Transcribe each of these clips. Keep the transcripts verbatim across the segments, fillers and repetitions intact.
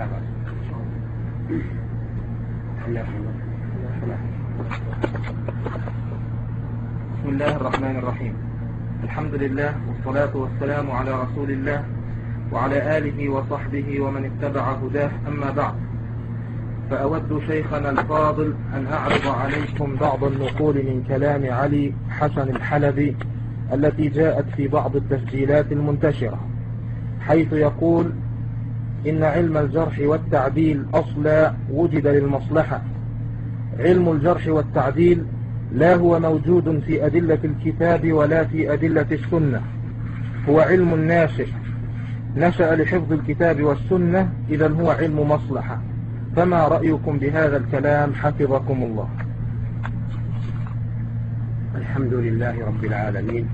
لا بأس. بسم الله الرحمن الرحيم. الحمد لله والصلاة والسلام على رسول الله وعلى آله وصحبه ومن اتبع هداه، أما بعد، فأود شيخنا الفاضل أن أعرض عليكم بعض النقول من كلام علي حسن الحلبي التي جاءت في بعض التسجيلات المنتشرة، حيث يقول: إن علم الجرح والتعديل أصلا وجد للمصلحة. علم الجرح والتعديل لا هو موجود في أدلة الكتاب ولا في أدلة السنة، هو علم ناشئ نشأ لحفظ الكتاب والسنة، إذا هو علم مصلحة. فما رأيكم بهذا الكلام حفظكم الله؟ الحمد لله رب العالمين،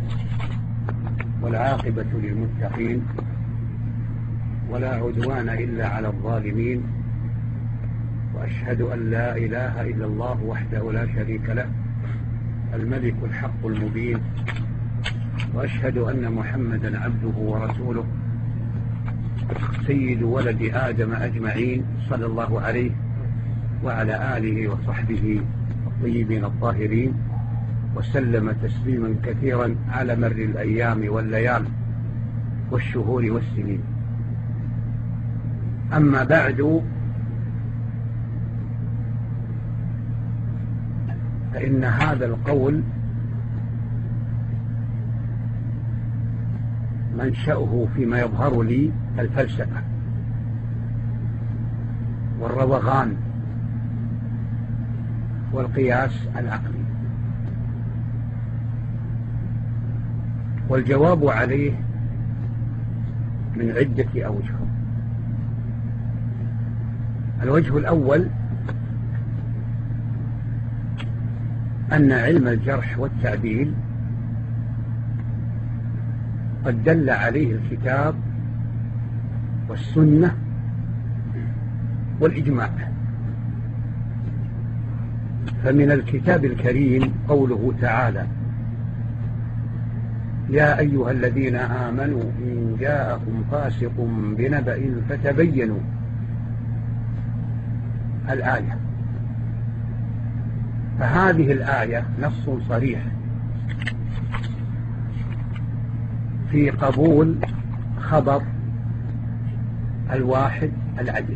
والعاقبة للمتقين، ولا عدوان إلا على الظالمين، وأشهد أن لا إله إلا الله وحده لا شريك له الملك الحق المبين، وأشهد أن محمدا عبده ورسوله سيد ولد آدم أجمعين، صلى الله عليه وعلى آله وصحبه الطيبين الطاهرين، وسلم تسليما كثيرا على مر الأيام والليال والشهور والسنين. أما بعد، فإن هذا القول منشأه فيما يظهر لي الفلسفة والروغان والقياس العقلي، والجواب عليه من عدة أوجه. الوجه الأول أن علم الجرح والتعديل قد دل عليه الكتاب والسنة والإجماع. فمن الكتاب الكريم قوله تعالى: يا أيها الذين آمنوا إن جاءكم فاسق بنبأ فتبينوا، الآية. فهذه الآية نص صريح في قبول خبر الواحد العدل.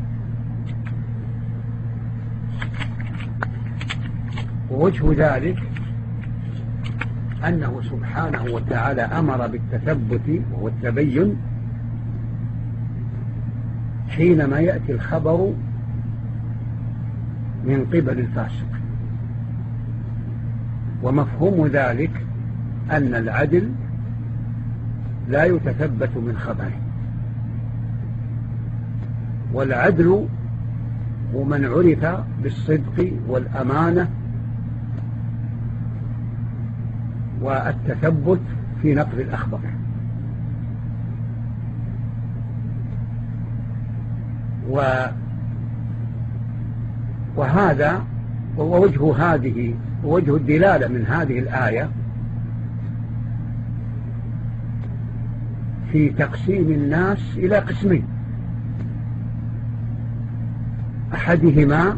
ووجه ذلك أنه سبحانه وتعالى أمر بالتثبت وهو التبين حينما يأتي الخبر من قبل الفاسق. ومفهوم ذلك أن العدل لا يتثبت من خبره، والعدل هو من عرف بالصدق والأمانة والتثبت في نقل الأخبار. و وهذا ووجه هذه ووجه الدلالة من هذه الآية في تقسيم الناس إلى قسمين: أحدهما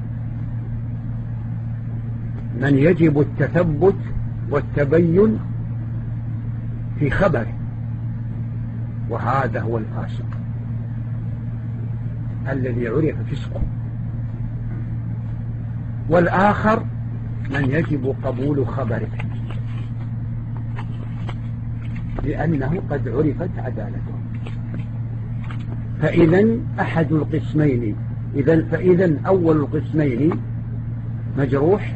من يجب التثبت والتبين في خبره، وهذا هو الفاسق الذي عرف فسقه. والآخر من يجب قبول خبره لأنه قد عرفت عدالته. فإذا أحد القسمين إذن فإذا أول القسمين مجروح،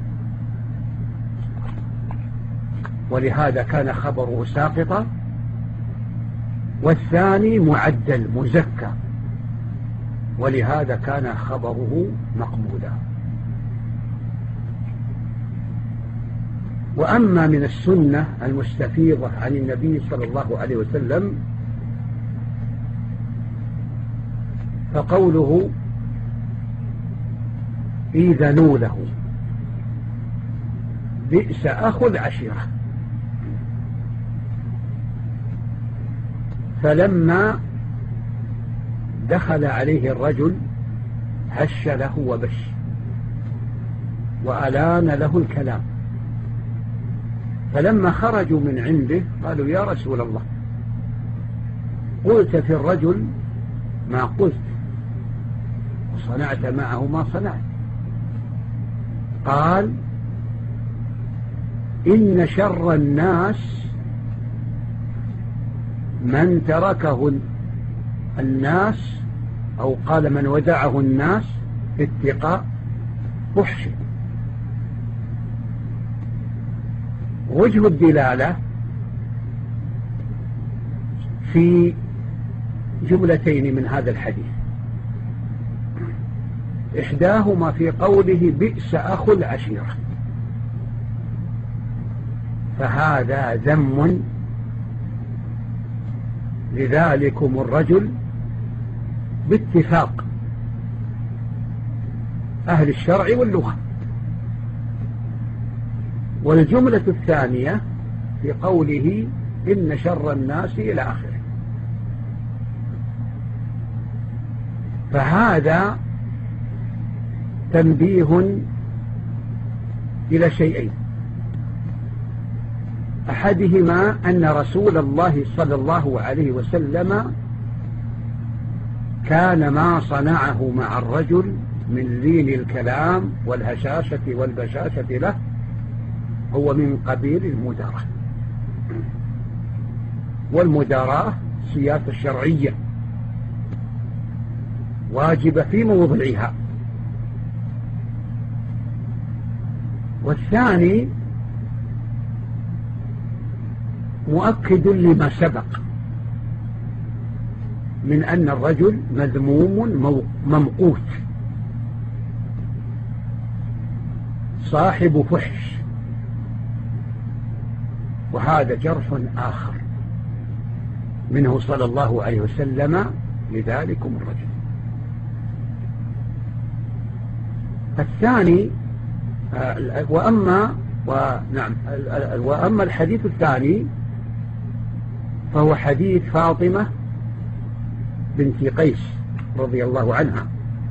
ولهذا كان خبره ساقطا، والثاني معدل مزكى، ولهذا كان خبره مقبولا. وأما من السنة المستفيضة عن النبي صلى الله عليه وسلم فقوله: إذنوا له، بئس أخو العشيرة. فلما دخل عليه الرجل هش له وبش وألان له الكلام، فلما خرجوا من عنده قالوا يا رسول الله قلت في الرجل ما قلت وصنعت معه ما صنعت. قال إن شر الناس من تركه الناس، أو قال من ودعه الناس في اتقاء فحش. وجه الدلالة في جملتين من هذا الحديث، إحداهما في قوله بئس أخو العشيرة، فهذا ذم لذلكم الرجل باتفاق أهل الشرع واللغة. والجملة الثانية في قوله إن شر الناس إلى آخره، فهذا تنبيه إلى شيئين، أحدهما أن رسول الله صلى الله عليه وسلم كان ما صنعه مع الرجل من لين الكلام والهشاشة والبشاشة له هو من قبيل المداراة، والمداراة سياسة شرعية واجبة في موضعها. والثاني مؤكد لما سبق من أن الرجل مذموم ممقوت صاحب فحش، وهذا جرح آخر منه صلى الله عليه وسلم لذلكم الرجل. الثاني وأما ونعم وأما الحديث الثاني فهو حديث فاطمة بنت قيس رضي الله عنها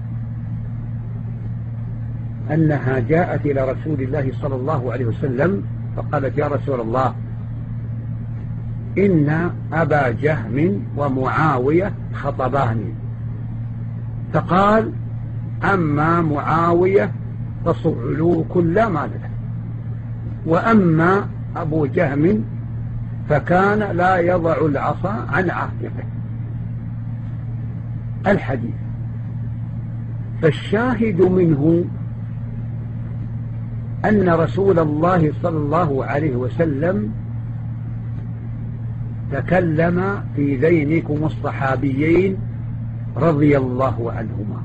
أنها جاءت إلى رسول الله صلى الله عليه وسلم فقالت يا رسول الله إن أبا جهم ومعاوية خطباني، فقال أما معاوية فصعلوه كل ما له، وأما أبو جهم فكان لا يضع العصا عن عاتقه. الحديث فالشاهد منه أن رسول الله صلى الله عليه وسلم تكلم في ذينكم الصحابيين رضي الله عنهما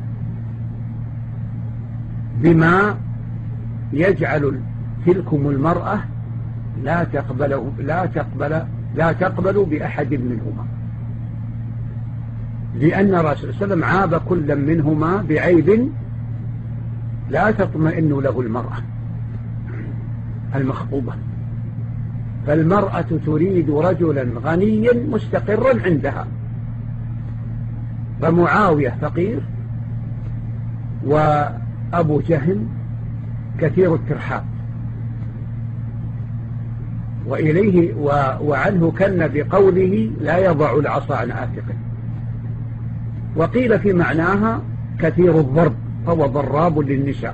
بما يجعل تلكم المرأة لا تقبل لا تقبل لا تقبل بأحد منهما، لأن الرسول صلى الله عليه وسلم عاب كل منهما بعيب لا تطمئن له المرأة المخطوبة. فالمرأة تريد رجلا غنيا مستقرا عندها، فمعاوية فقير وأبو جهم كثير الترحاب، وإليه وعنه كن بقوله لا يضع العصا عن عاتقه. وقيل في معناها كثير الضرب فهو ضراب للنساء،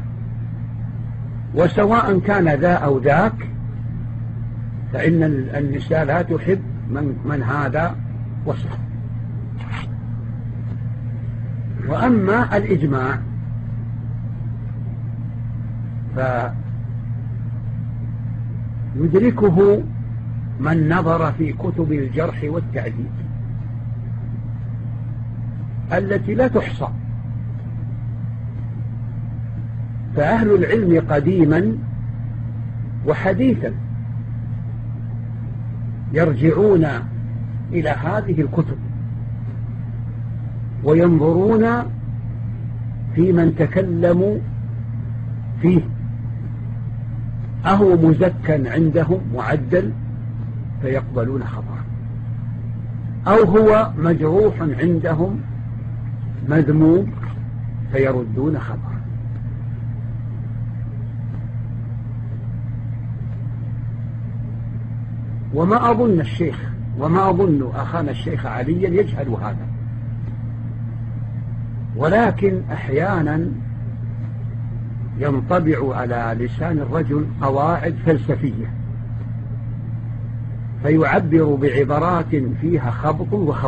وسواء كان ذا أو ذاك فإن النساء لا تحب من, من هذا وصفه. وأما الإجماع فيدركه من نظر في كتب الجرح والتعديل التي لا تحصى، فأهل العلم قديما وحديثا يرجعون إلى هذه الكتب وينظرون في من تكلموا فيه أهو مزكى عندهم معدل فيقبلون خبره، أو هو مجروح عندهم مذموم فيردون خبره. وما أظن الشيخ وما أظن أخانا الشيخ عليا يجهل هذا، ولكن أحيانا ينطبع على لسان الرجل قواعد فلسفية فيعبر بعبارات فيها خبط وخبط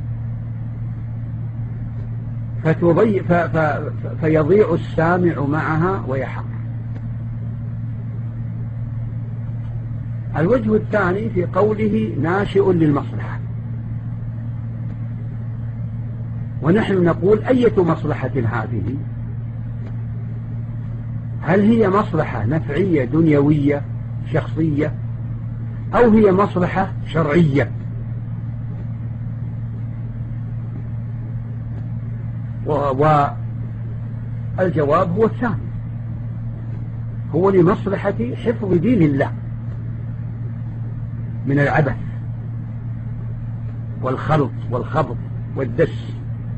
فتضيع ف... ف... فيضيع السامع معها ويحق. الوجه الثاني في قوله ناشئ للمصلحة، ونحن نقول أية مصلحة هذه؟ هل هي مصلحة نفعية دنيوية شخصية أو هي مصلحة شرعية؟ والجواب هو الثاني، هو لمصلحة حفظ دين الله من العبث والخلط والخبط والدس.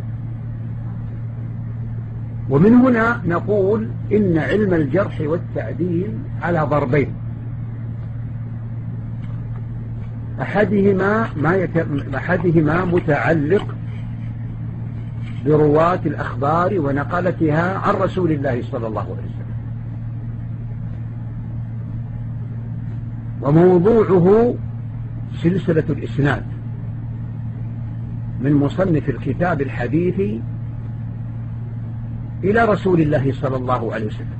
ومن هنا نقول إن علم الجرح والتعديل على ضربين، أحدهما ما يت... أحدهما متعلق برواة الأخبار ونقلتها عن رسول الله صلى الله عليه وسلم، وموضوعه سلسلة الإسناد من مصنف الكتاب الحديث إلى رسول الله صلى الله عليه وسلم،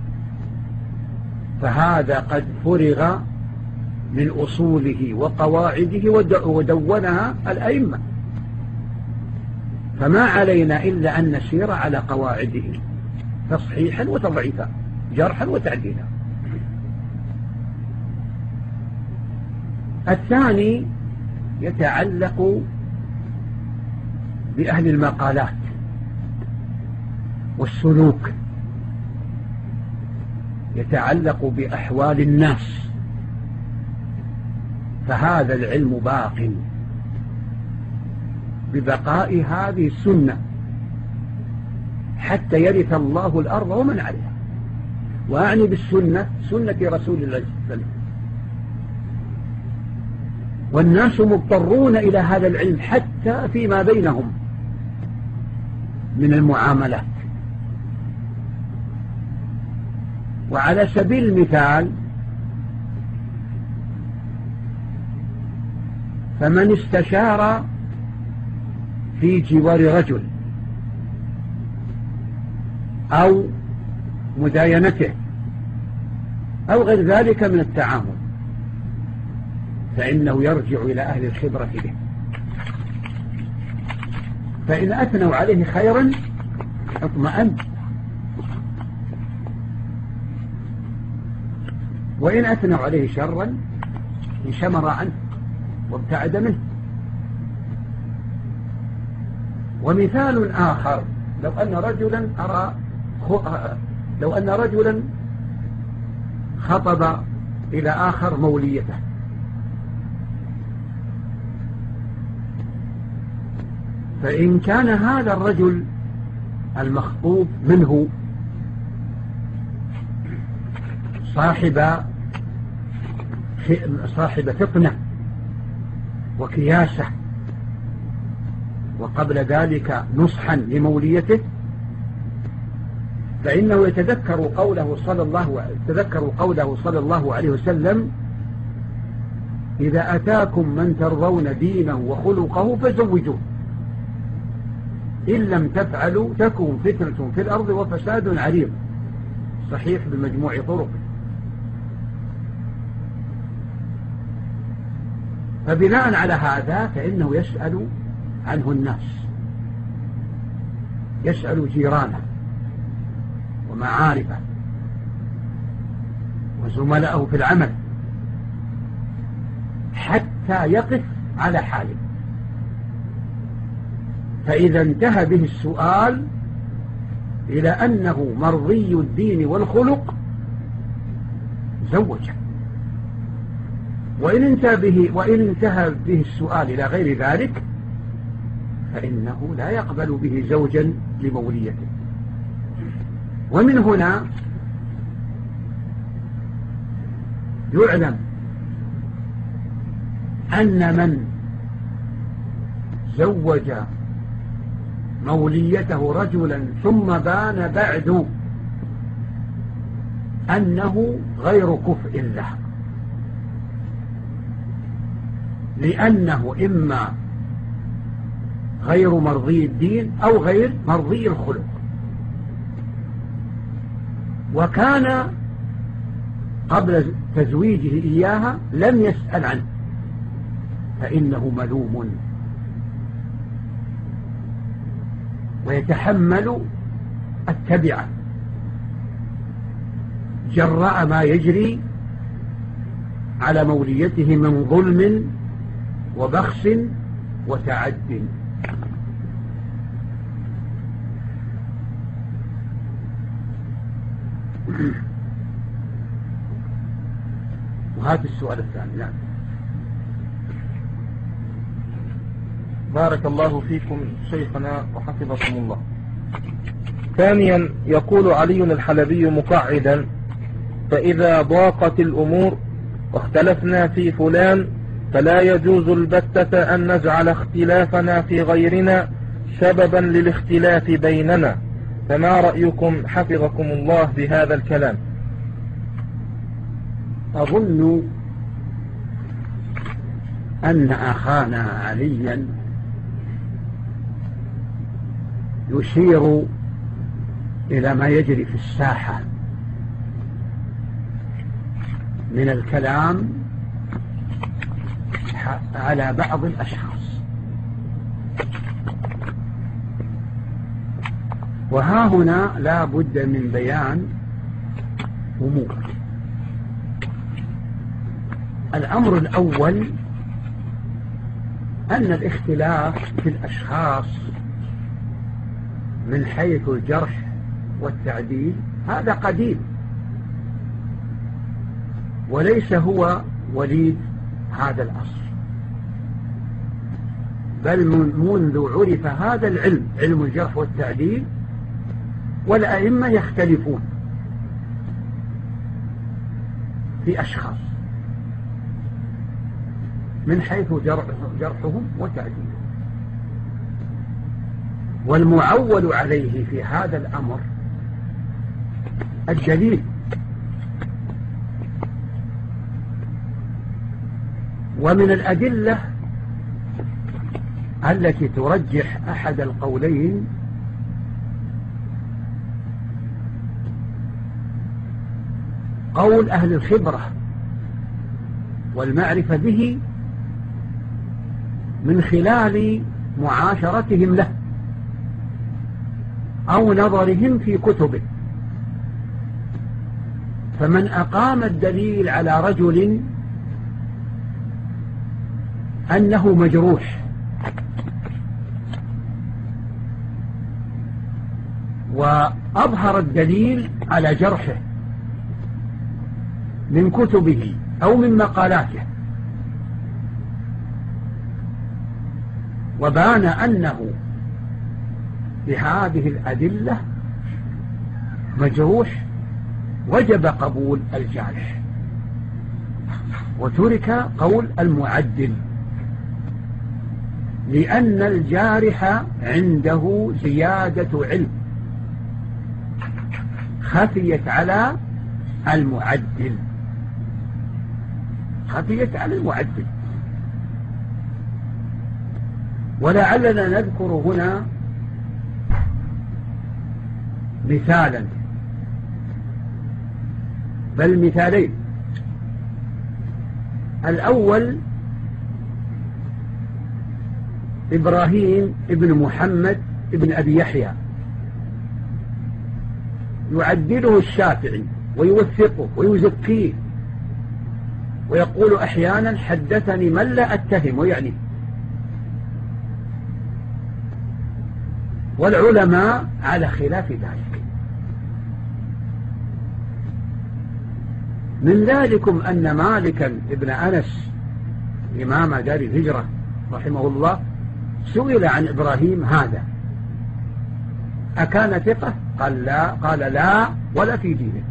فهذا قد فرغ من أصوله وقواعده ودونها الأئمة، فما علينا إلا أن نسير على قواعده تصحيحا وتضعيفا، جرحا وتعديلا. الثاني يتعلق بأهل المقالات والسلوك، يتعلق بأحوال الناس، فهذا العلم باق ببقاء هذه السنة حتى يرث الله الأرض ومن عليها، وأعني بالسنة سنة رسول الله صلى الله عليه وسلم. والناس مضطرون إلى هذا العلم حتى فيما بينهم من المعاملات. وعلى سبيل المثال فمن استشار في جوار رجل أو مداينته أو غير ذلك من التعامل فإنه يرجع إلى أهل الخبرة به، فإن أثنوا عليه خيرا اطمأن، وإن أثنوا عليه شرا انشمر عنه وابتعد منه. ومثال آخر، لو أن رجلا أرى لو أن رجلا خطب إلى آخر موليته، فإن كان هذا الرجل المخطوب منه صاحب صاحب فطنة وكياسة، وقبل ذلك نصحا لموليته، فإنه يتذكر قوله صلى الله يتذكر قوله صلى الله عليه وسلم: إذا أتاكم من ترضون دينه وخلقه فزوجوه، إن لم تفعلوا تكون فتنة في الأرض وفساد عريض، صحيح بمجموع طرق. فبناء على هذا فإنه يسأل عنه الناس، يسأل جيرانه ومعارفه وزملائه في العمل حتى يقف على حاله، فإذا انتهى به السؤال إلى أنه مرضي الدين والخلق زوجه، وإن انتهى به, وإن انتهى به السؤال إلى غير ذلك فإنه لا يقبل به زوجا لموليته. ومن هنا يعلم أن من زوج موليته رجلا ثم بان بعد أنه غير كفء له، لأنه إما غير مرضي الدين أو غير مرضي الخلق، وكان قبل تزويجه إياها لم يسأل عنه، فإنه ملوم ويتحمل التبعة جراء ما يجري على موليته من ظلم وبخس وتعد. وهذا السؤال الثاني. نعم. بارك الله فيكم شيخنا وحفظكم الله. ثانيا، يقول علي الحلبي مقعدا: فإذا ضاقت الأمور واختلفنا في فلان فلا يجوز البتة أن نجعل اختلافنا في غيرنا سببا للاختلاف بيننا، فما رأيكم حفظكم الله بهذا الكلام؟ أظن أن أخانا عليا يشير إلى ما يجري في الساحة من الكلام على بعض الأشخاص، وها هنا لا بد من بيان أمور. الأمر الأول أن الاختلاف في الأشخاص من حيث الجرح والتعديل هذا قديم، وليس هو وليد هذا العصر، بل منذ عرف هذا العلم، علم الجرح والتعديل، والأئمة يختلفون في أشخاص من حيث جرحهم وتعديلهم. والمعول عليه في هذا الأمر الدليل، ومن الأدلة التي ترجح أحد القولين قول أهل الخبرة والمعرفة به من خلال معاشرتهم له أو نظرهم في كتبه. فمن أقام الدليل على رجل أنه مجروح وأظهر الدليل على جرحه من كتبه أو من مقالاته، وبان أنه بهذه الأدلة مجروح، وجب قبول الجارح وترك قول المعدل، لأن الجارح عنده زيادة علم خفيت على المعدل خفيت على المعدل. ولعلنا نذكر هنا مثالا، بل مثالين. الأول إبراهيم ابن محمد ابن أبي يحيى، يعدله الشافعي ويوثقه ويزكيه، ويقول أحيانا حدثني من لا أتهم ويعني، والعلماء على خلاف ذلك. من ذلكم أن مالكا ابن أنس إمام دار الهجرة رحمه الله سئل عن إبراهيم هذا أكان ثقة؟ قال لا، قال لا ولا في دينه.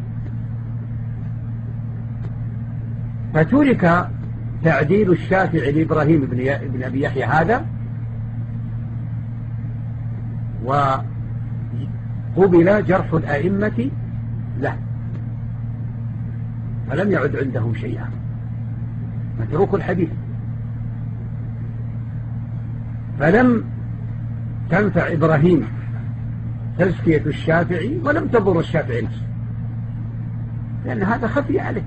فترك تعديل الشافعي لإبراهيم بن أبي يحيى هذا، وقبل جرح الأئمة له، فلم يعد عندهم شيئا، متروك الحديث. فلم تنفع إبراهيم تزكية الشافعي، ولم تضر الشافعي نفسه، لأن هذا خفي عليه.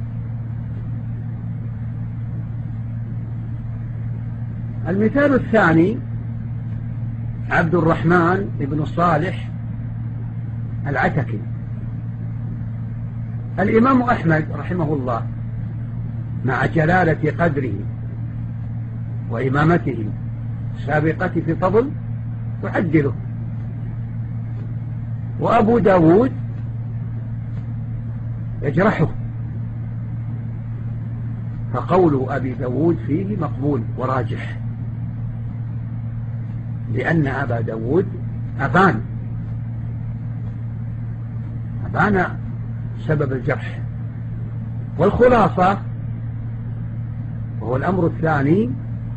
المثال الثاني عبد الرحمن بن صالح العتكي. الإمام أحمد رحمه الله مع جلالة قدره وإمامته السابقة في فضل يعدله، وأبو داود يجرحه، فقول أبي داود فيه مقبول وراجح، لأن أبا داود أبان أبان سبب الجرح. والخلاصة وهو الأمر الثاني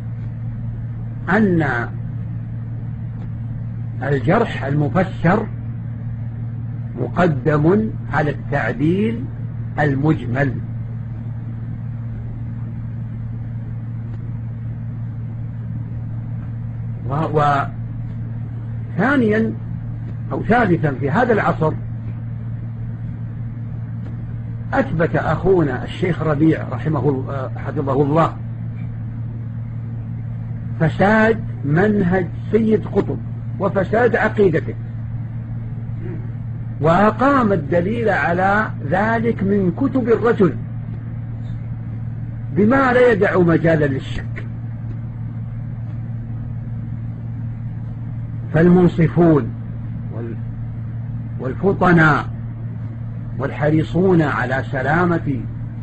أن الجرح المفسر مقدم على التعديل المجمل. وثانيا أو ثالثا في هذا العصر أثبت أخونا الشيخ ربيع رحمه حفظه الله فساد منهج سيد قطب وفساد عقيدته، وأقام الدليل على ذلك من كتب الرجل بما لا يدع مجالا للشك. فالمنصفون والفطناء والحريصون على سلامة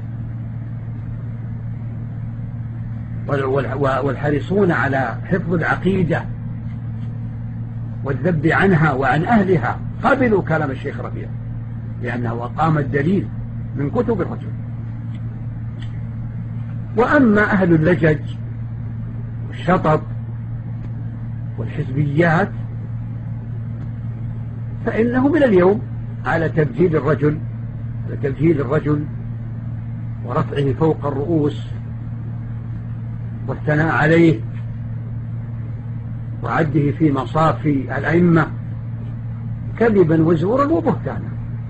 والحريصون على حفظ العقيدة والذب عنها وعن أهلها قبلوا كلام الشيخ ربيع، لأنه أقام الدليل من كتب الرجل. وأما أهل اللجج والشطط والحزبيات فإنه من اليوم على تبجيل الرجل على تبجيل الرجل ورفعه فوق الرؤوس والثناء عليه وعده في مصافي الأئمة كذبا وزورا وبهتانا.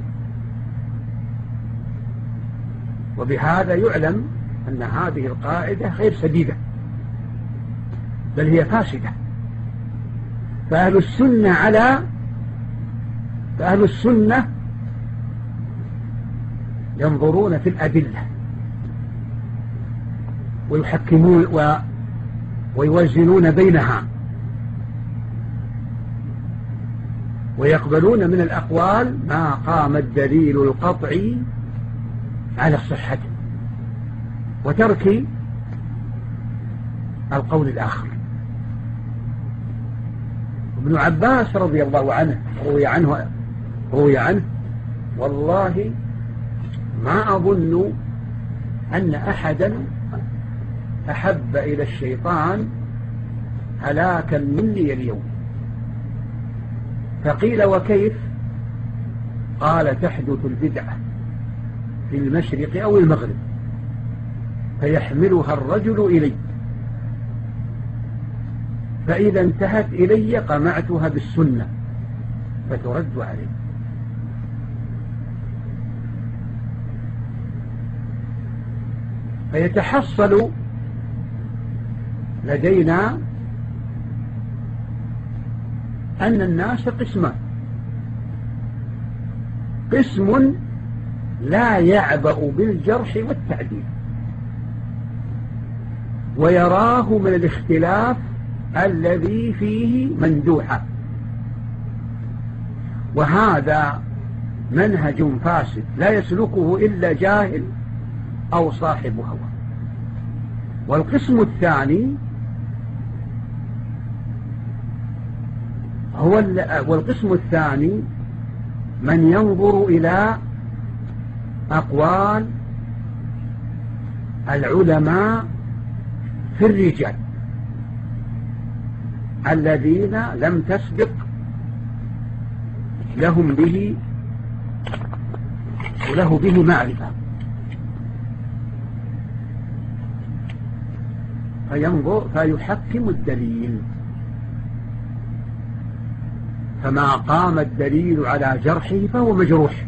وبهذا يعلم أن هذه القاعدة غير سديدة، بل هي فاسدة. فأهل السنة على فأهل السنة ينظرون في الأدلة ويحكمون و... ويوزنون بينها، ويقبلون من الأقوال ما قام الدليل القطعي على صحته، وترك القول الآخر. ابن عباس رضي الله عنه روي عنه روي عنه والله ما أظن أن أحدا أحب إلى الشيطان هلاكا مني اليوم. فقيل وكيف؟ قال تحدث البدعة في المشرق أو المغرب فيحملها الرجل إلي، فإذا انتهت إلي قمعتها بالسنة فترد علي. فيتحصل لدينا أن الناس قسمان: قسم لا يعبأ بالجرح والتعديل ويراه من الاختلاف الذي فيه مندوحة، وهذا منهج فاسد لا يسلكه إلا جاهل أو صاحب هوى. والقسم الثاني هو والقسم الثاني من ينظر إلى أقوال العلماء في الرجال الذين لم تسبق لهم به وله به معرفة، فينظر فيحكم الدليل، فما قام الدليل على جرحه فهو مجروح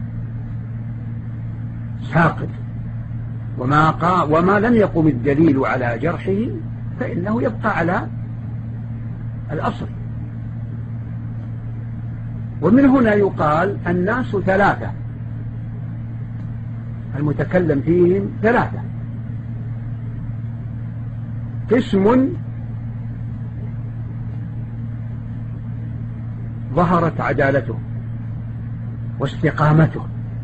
ساقط، وما, قام وما لم يقم الدليل على جرحه فإنه يبقى على الأصل. ومن هنا يقال الناس ثلاثة، المتكلم فيهم ثلاثة: قسم ظهرت عدالته واستقامته،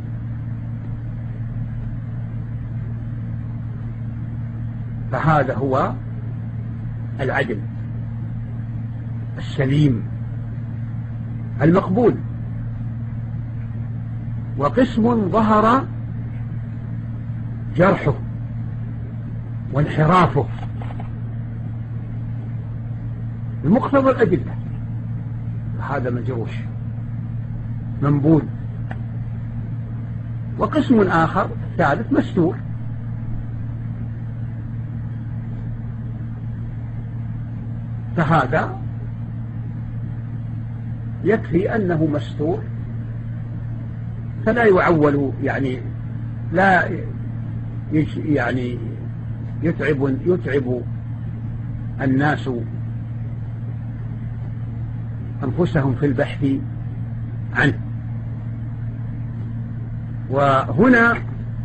فهذا هو العدل السليم المقبول. وقسم ظهر جرحه وانحرافه بمقتضى الأدلة، هذا مجروح منبول. وقسم آخر ثالث مستور، فهذا يكفي أنه مستور فلا يعول، يعني لا يعني يتعب يتعب الناس أنفسهم في البحث عنه. وهنا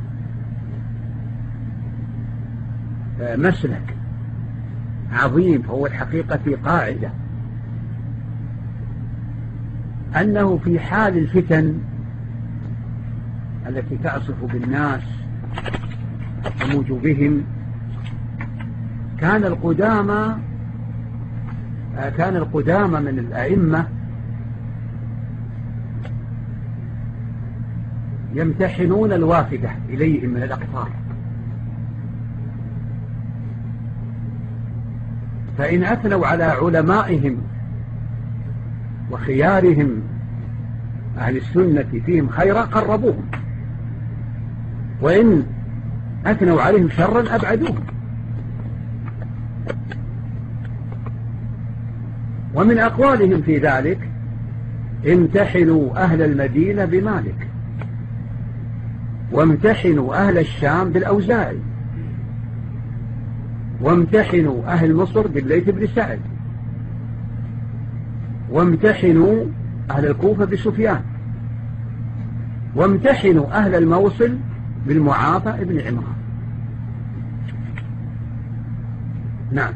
مسلك عظيم، فهو الحقيقة قاعدة أنه في حال الفتن التي تعصف بالناس تموج بهم كان القدامى كان القدامى من الأئمة يمتحنون الوافدة إليهم من الأقطار، فإن أثنوا على علمائهم وخيارهم أهل السنة فيهم خيرا قربوهم، وإن أثنوا عليهم شرا أبعدوهم. ومن أقوالهم في ذلك: امتحنوا أهل المدينة بمالك، وامتحنوا أهل الشام بالأوزاعي، وامتحنوا أهل مصر بالليث بن سعد، وامتحنوا أهل الكوفة بسفيان، وامتحنوا أهل الموصل بالمعافى بن عمران. نعم.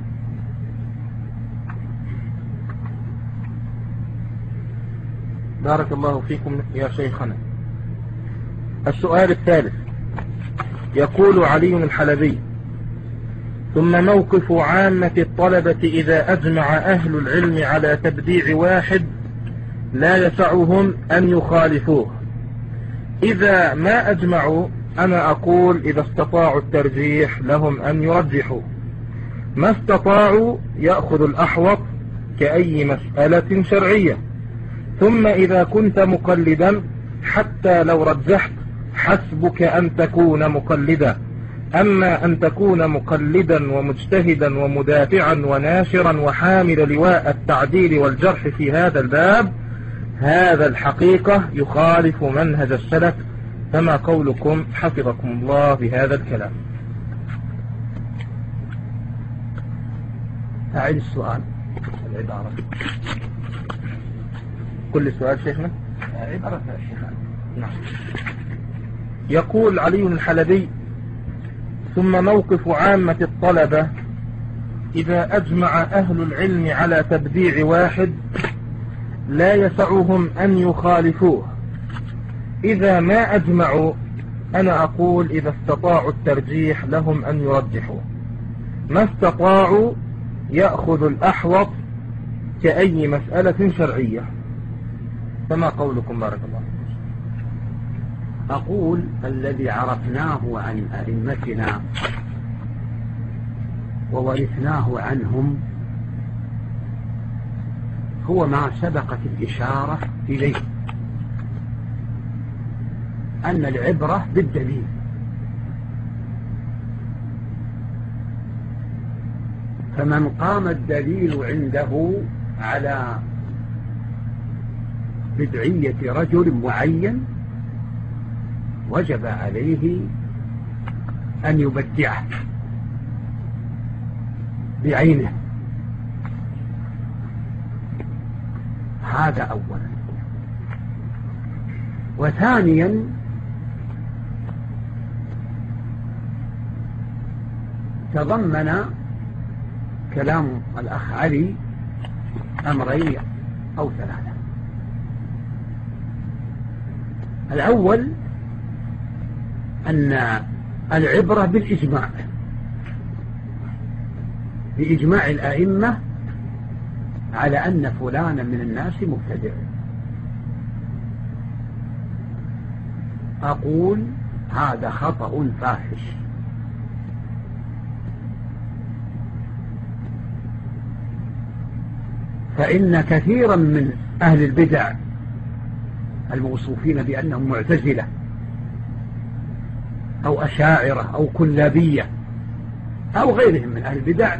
بارك الله فيكم يا شيخنا. السؤال الثالث، يقول علي الحلبي: ثم موقف عامة الطلبة إذا أجمع أهل العلم على تبديع واحد لا يسعهم أن يخالفوه، إذا ما أجمعوا أنا أقول إذا استطاعوا الترجيح لهم أن يرجحوا، ما استطاعوا يأخذ الأحوط كأي مسألة شرعية. ثم إذا كنت مقلدا حتى لو رجحت حسبك أن تكون مقلدا، أما أن تكون مقلدا ومجتهدا ومدافعا وناشرا وحامل لواء التعديل والجرح في هذا الباب، هذا الحقيقة يخالف منهج السلف. فما قولكم حفظكم الله بهذا الكلام؟ أعيد السؤال العبارة. كل سؤال شيخنا عبارة شيخنا. نعم. يقول علي الحلبي: ثم موقف عامة الطلبة إذا أجمع أهل العلم على تبديع واحد لا يسعهم أن يخالفوه، إذا ما أجمعوا أنا أقول إذا استطاعوا الترجيح لهم أن يرجحوا، ما استطاعوا يأخذ الأحوط كأي مسألة شرعية. فما قولكم بارك الله؟ أقول الذي عرفناه عن أئمتنا وورثناه عنهم هو ما سبقت الإشارة إليه، أن العبرة بالدليل. فمن قام الدليل عنده على بدعية رجل معين وجب عليه أن يبدعه بعينه. هذا أولا. وثانيا تضمن كلام الأخ علي أمرين أو ثلاثة. الأول أن العبرة بالإجماع، بإجماع الأئمة على أن فلانا من الناس مبتدع. أقول هذا خطأ فاحش. فإن كثيرا من أهل البدع الموصوفين بأنهم معتزلة أو أشاعرة أو كلابية أو غيرهم من أهل البدع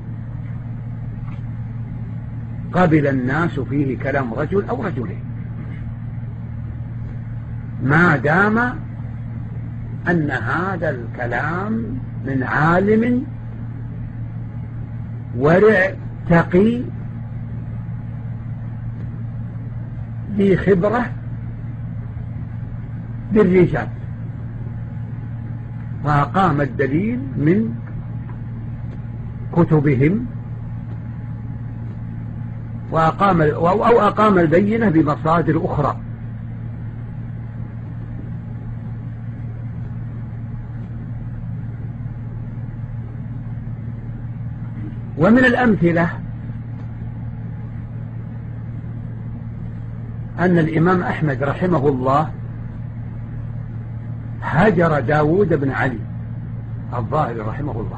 قبل الناس فيه كلام رجل أو رجلين ما دام أن هذا الكلام من عالم ورع تقي ذي خبرة بالرجال، وأقام الدليل من كتبهم وأقام أو أقام البينة بمصادر أخرى. ومن الأمثلة أن الإمام أحمد رحمه الله هجر داود بن علي الظاهري رحمه الله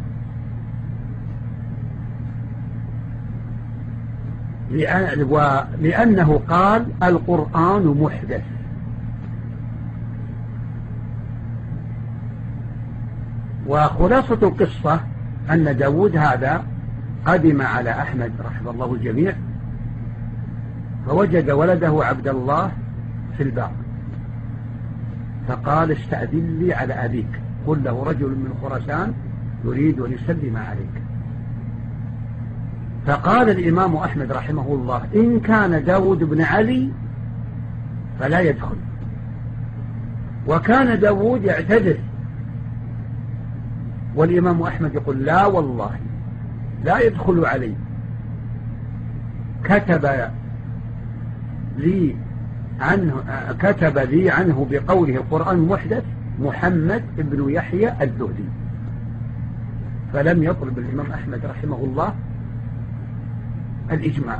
لأنه قال القرآن محدث. وخلاصة القصة أن داود هذا قدم على أحمد رحمه الله الجميع فوجد ولده عبد الله في الباب فقال استأذن لي على أبيك، قل له رجل من خراسان يريد أن يسلم عليك. فقال الإمام أحمد رحمه الله إن كان داود بن علي فلا يدخل. وكان داود يعتذر والإمام أحمد يقول لا والله لا يدخل علي. كتب لي عنه كتب لي عنه بقوله القرآن محدث محمد بن يحيى الزهري. فلم يطلب الإمام أحمد رحمه الله الإجماع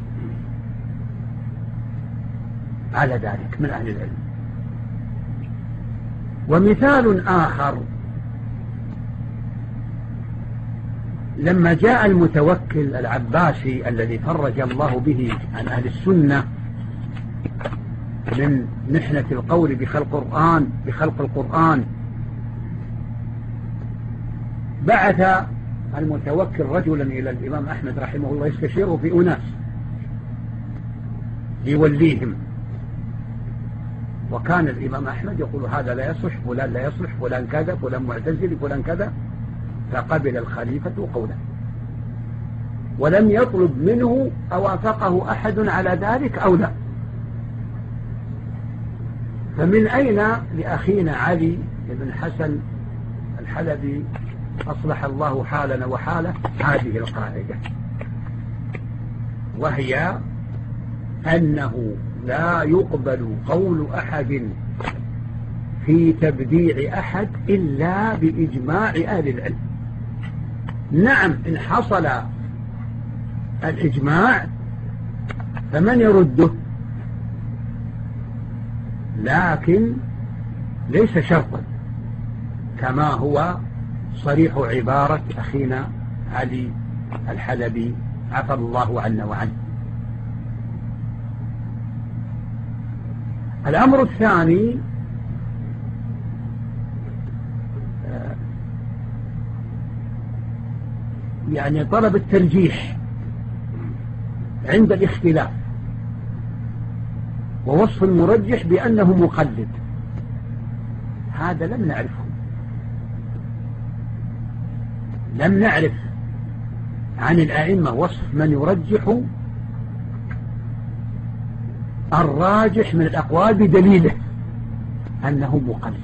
على ذلك من أهل العلم. ومثال آخر لما جاء المتوكل العباسي الذي فرج الله به عن أهل السنة من محنة القول بخلق القرآن بخلق القرآن بعث المتوكل رجلا إلى الإمام أحمد رحمه الله يستشيره في أناس يوليهم. وكان الإمام أحمد يقول هذا لا يصلح فلان لا يصلح فلان كذا فلان معتزلي فلان كذا. فقبل الخليفة قوله ولم يطلب منه أوافقه أحد على ذلك أو لا. فمن أين لأخينا علي بن حسن الحلبي أصلح الله حالنا وحاله هذه القاعدة، وهي أنه لا يقبل قول أحد في تبديع أحد إلا بإجماع أهل العلم. نعم إن حصل الإجماع فمن يرده؟ لكن ليس شرطا كما هو صريح عبارة أخينا علي الحلبي عفى الله عنا وعنه. الأمر الثاني يعني طلب الترجيح عند الاختلاف ووصف المرجح بأنه مقلد، هذا لم نعرفه، لم نعرف عن الأئمة وصف من يرجح الراجح من الأقوال بدليله أنه مقلد،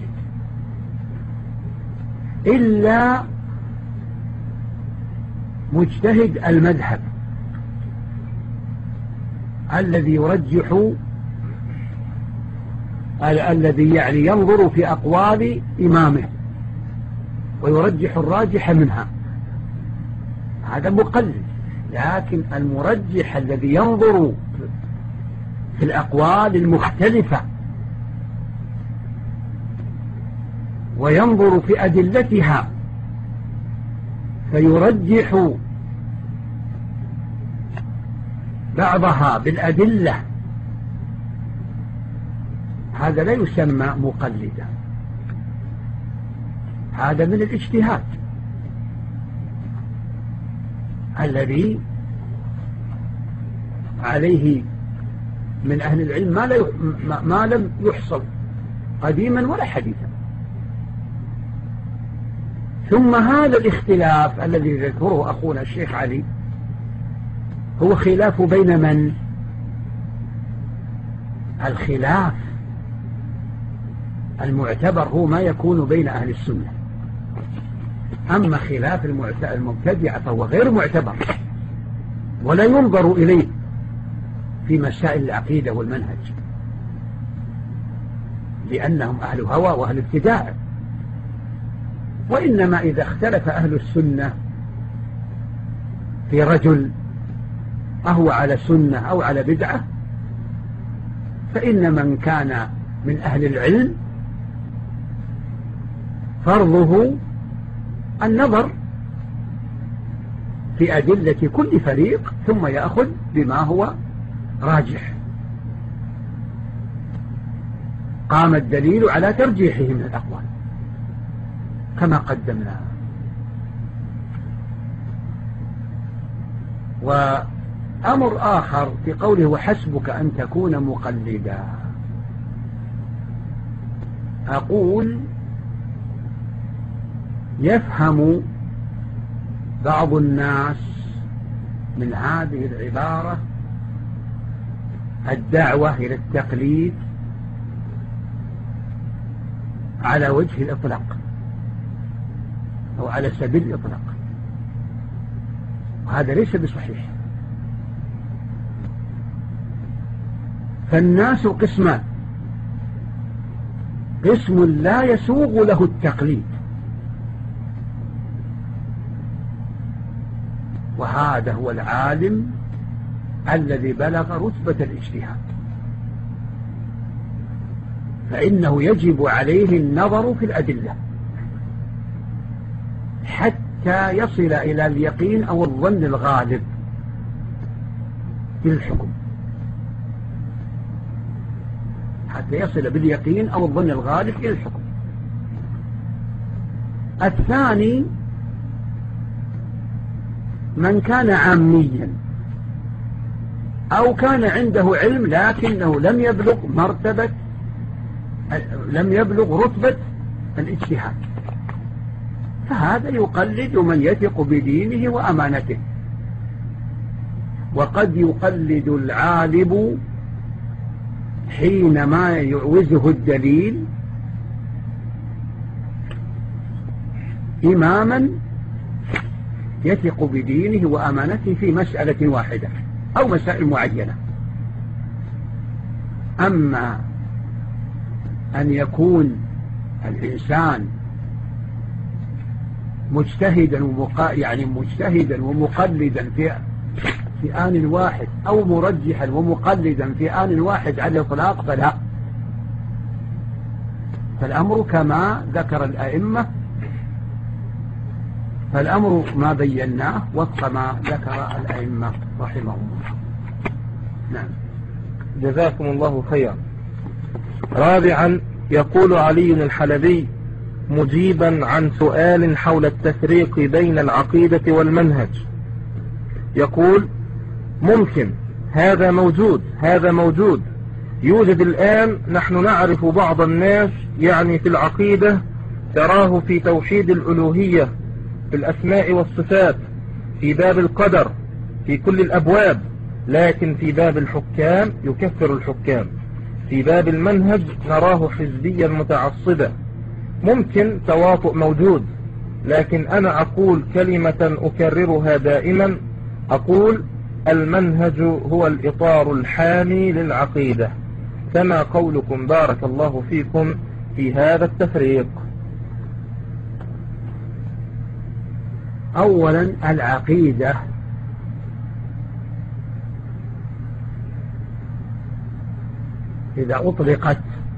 إلا مجتهد المذهب الذي يرجح الذي يعني ينظر في أقوال إمامه ويرجح الراجح منها، هذا مقلد. لكن المرجح الذي ينظر في الأقوال المختلفة وينظر في أدلتها فيرجح بعضها بالأدلة، هذا لا يسمى مقلدا، هذا من الاجتهاد الذي عليه من أهل العلم ما, لا ما لم يحصل قديما ولا حديثا. ثم هذا الاختلاف الذي ذكره أخونا الشيخ علي هو خلاف بين من؟ الخلاف المعتبر هو ما يكون بين أهل السنة، أما خلاف المبتدعة فهو غير معتبر ولا ينظر إليه في مسائل العقيدة والمنهج، لأنهم أهل هوى وأهل ابتداع. وإنما إذا اختلف أهل السنة في رجل أهو على سنة أو على بدعة، فإن من كان من أهل العلم فرضه النظر في أدلة كل فريق ثم يأخذ بما هو راجح، قام الدليل على ترجيحه من الأقوال كما قدمنا. وأمر آخر في قوله وحسبك أن تكون مقلدا، أقول يفهم بعض الناس من هذه العبارة الدعوة إلى التقليد على وجه الإطلاق أو على سبيل الإطلاق، وهذا ليس بصحيح. فالناس قسمان: قسم لا يسوغ له التقليد، وهذا هو العالم الذي بلغ رتبة الاجتهاد، فإنه يجب عليه النظر في الأدلة حتى يصل إلى اليقين أو الظن الغالب في الحكم، حتى يصل باليقين أو الظن الغالب إلى الحكم. الثاني من كان عاميا أو كان عنده علم لكنه لم يبلغ مرتبة لم يبلغ رتبة الاجتهاد، فهذا يقلد من يثق بدينه وأمانته. وقد يقلد العالم حينما يعوزه الدليل إماما يثق بدينه وأمانته في مسألة واحدة أو مسائل معينة. أما أن يكون الإنسان مجتهدا ومقا... يعني مجتهدا ومقلدا في في آن واحد أو مرجحا ومقلدا في آن واحد على الإطلاق فلا، فالأمر كما ذكر الأئمة، فالأمر ما بيناه وفق ما ذكر الأئمة رحمهم الله. نعم. جزاكم الله خيرا. رابعا، يقول علي الحلبي مجيبا عن سؤال حول التفريق بين العقيدة والمنهج، يقول: ممكن، هذا موجود هذا موجود يوجد الآن. نحن نعرف بعض الناس يعني في العقيدة تراه في توحيد الألوهية، في الأسماء والصفات، في باب القدر، في كل الأبواب، لكن في باب الحكام يكفر الحكام، في باب المنهج نراه حزبيا متعصبا. ممكن تواطؤ موجود، لكن أنا أقول كلمة أكررها دائما، أقول المنهج هو الإطار الحامي للعقيدة، كما قولكم بارك الله فيكم في هذا التفريق. أولا، العقيدة إذا أطلقت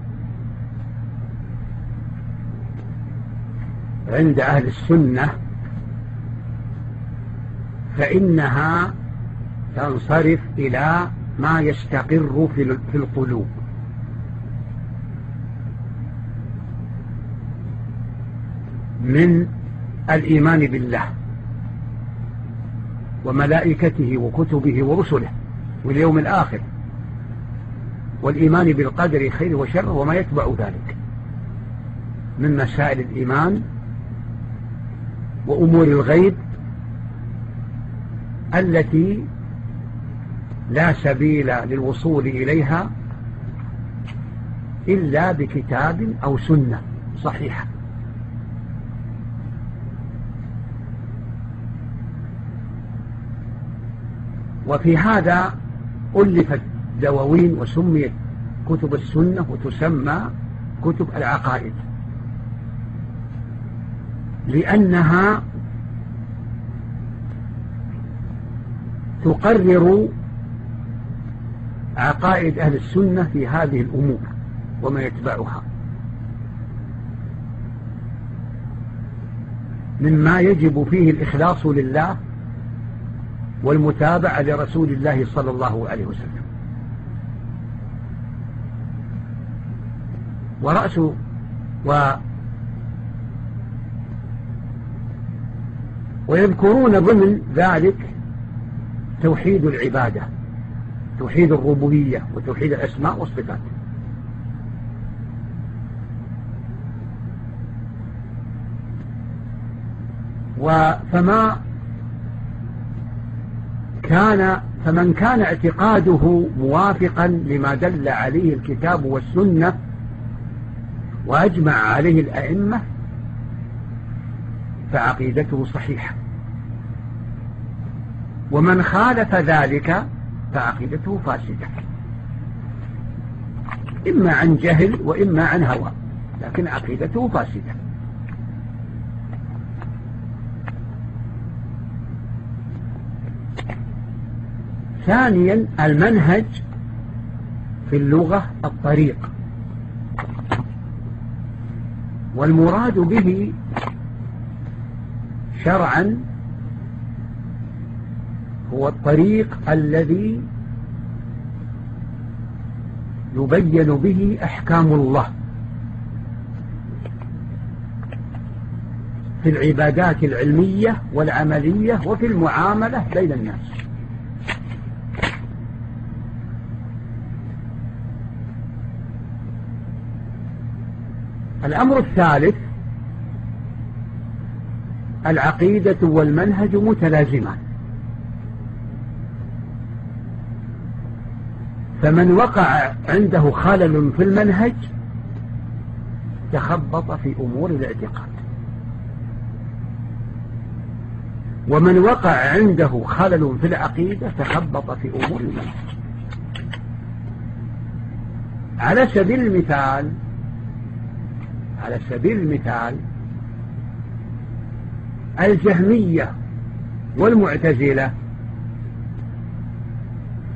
عند أهل السنة فإنها تنصرف إلى ما يستقر في القلوب من الإيمان بالله وملائكته وكتبه ورسله واليوم الآخر، والإيمان بالقدر خير وشر وما يتبع ذلك من مسائل الإيمان وأمور الغيب التي لا سبيل للوصول إليها إلا بكتاب أو سنة صحيحة. وفي هذا ألفت دواوين وسميت كتب السنة وتسمى كتب العقائد، لأنها تقرر عقائد أهل السنة في هذه الأمور وما يتبعها مما يجب فيه الإخلاص لله والمتابعة لرسول الله صلى الله عليه وسلم. ورأس و ويذكرون ضمن ذلك توحيد العبادة، توحيد الربوبية وتوحيد الأسماء والصفات. وفما كان فمن كان اعتقاده موافقا لما دل عليه الكتاب والسنة وأجمع عليه الأئمة فعقيدته صحيحة، ومن خالف ذلك فعقيدته فاسدة، إما عن جهل وإما عن هوى، لكن عقيدته فاسدة. ثانيا، المنهج في اللغة الطريق، والمراد به شرعا هو الطريق الذي يبين به أحكام الله في العبادات العلمية والعملية وفي المعاملة بين الناس. الأمر الثالث، العقيدة والمنهج متلازمان، فمن وقع عنده خلل في المنهج تخبط في أمور الاعتقاد، ومن وقع عنده خلل في العقيدة تخبط في أمور المنهج. على سبيل المثال على سبيل المثال الجهمية والمعتزلة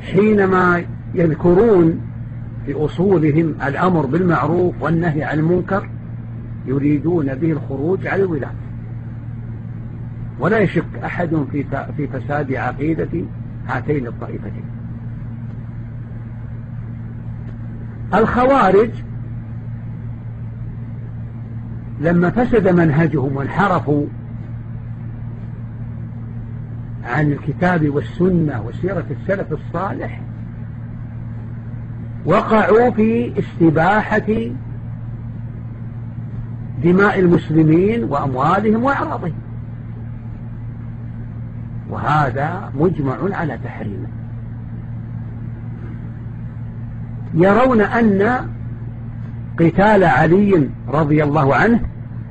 حينما يذكرون في أصولهم الأمر بالمعروف والنهي عن المنكر يريدون به الخروج على الولاة، ولا يشك أحد في في فساد عقيدة هاتين الطائفتين. الخوارج لما فسد منهجهم وانحرفوا عن الكتاب والسنة وسيرة السلف الصالح وقعوا في استباحة دماء المسلمين وأموالهم وأعراضهم، وهذا مجمع على تحريمه. يرون أن قتال علي رضي الله عنه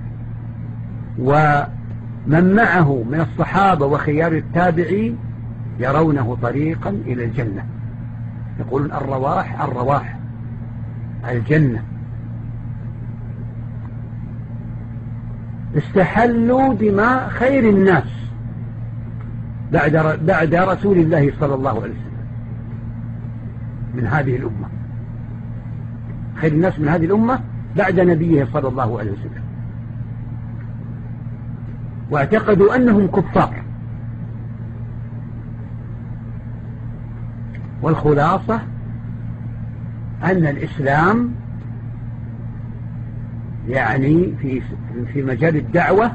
ومن معه من الصحابة وخيار التابعين يرونه طريقا إلى الجنة، يقولون الرواح الرواح الجنة. استحلوا دماء خير الناس بعد بعد رسول الله صلى الله عليه وسلم من هذه الأمة، خير الناس من هذه الأمة بعد نبيه صلى الله عليه وسلم، واعتقدوا أنهم كفار. والخلاصة أن الإسلام يعني في في مجال الدعوة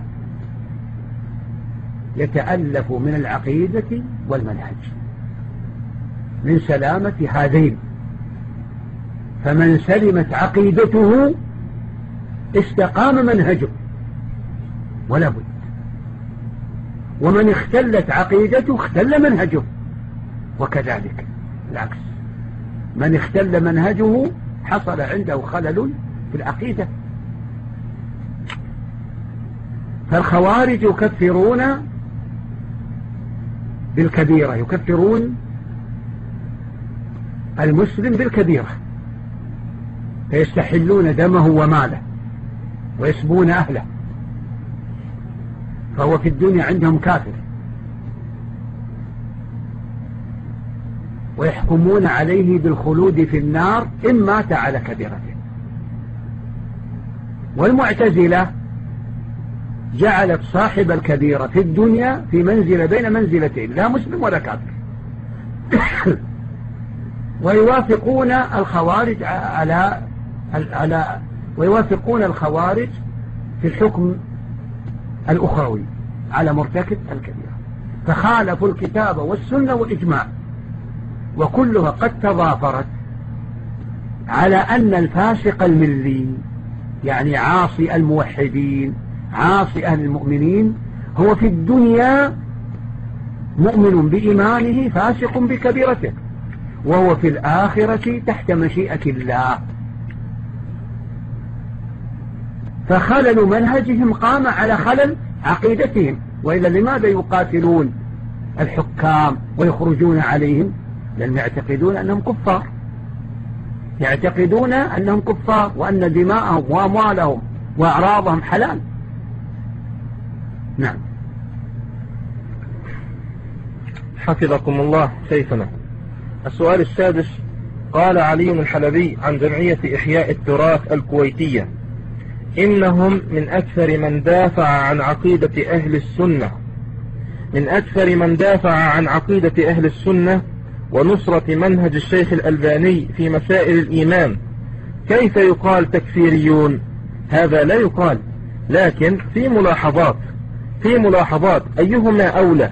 يتألف من العقيدة والمنهج من سلامة هذين، فمن سلمت عقيدته استقام منهجه ولا بد، ومن اختلت عقيدته اختل منهجه، وكذلك العكس، من اختل منهجه حصل عنده خلل في العقيدة. فالخوارج يكفرون بالكبيرة، يكفرون المسلم بالكبيرة، فيستحلون دمه وماله ويسبون أهله، فهو في الدنيا عندهم كافر، ويحكمون عليه بالخلود في النار إن مات على كبيرته. والمعتزلة جعلت صاحب الكبيرة في الدنيا في منزلة بين منزلتين، لا مسلم ولا كافر. ويوافقون الخوارج على على ويوافقون الخوارج في الحكم الأخروي على مرتكب الكبيرة، فخالفوا الكتاب والسنة والإجماع، وكلها قد تضافرت على أن الفاسق الملي يعني عاصي الموحدين عاصي أهل المؤمنين هو في الدنيا مؤمن بإيمانه فاسق بكبيرته، وهو في الآخرة تحت مشيئة الله. فخلل منهجهم قام على خلل عقيدتهم، وإلا لماذا يقاتلون الحكام ويخرجون عليهم؟ لأنهم يعتقدون أنهم كفار، يعتقدون أنهم كفار وأن دماءهم وأموالهم وأعراضهم حلال. نعم. حفظكم الله شيخنا. السؤال السادس: قال علي الحلبي عن جمعية إحياء التراث الكويتية: إنهم من أكثر من دافع عن عقيدة أهل السنة من أكثر من دافع عن عقيدة أهل السنة ونصرة منهج الشيخ الألباني في مسائل الإيمان، كيف يقال تكفيريون؟ هذا لا يقال، لكن في ملاحظات في ملاحظات أيهما أولى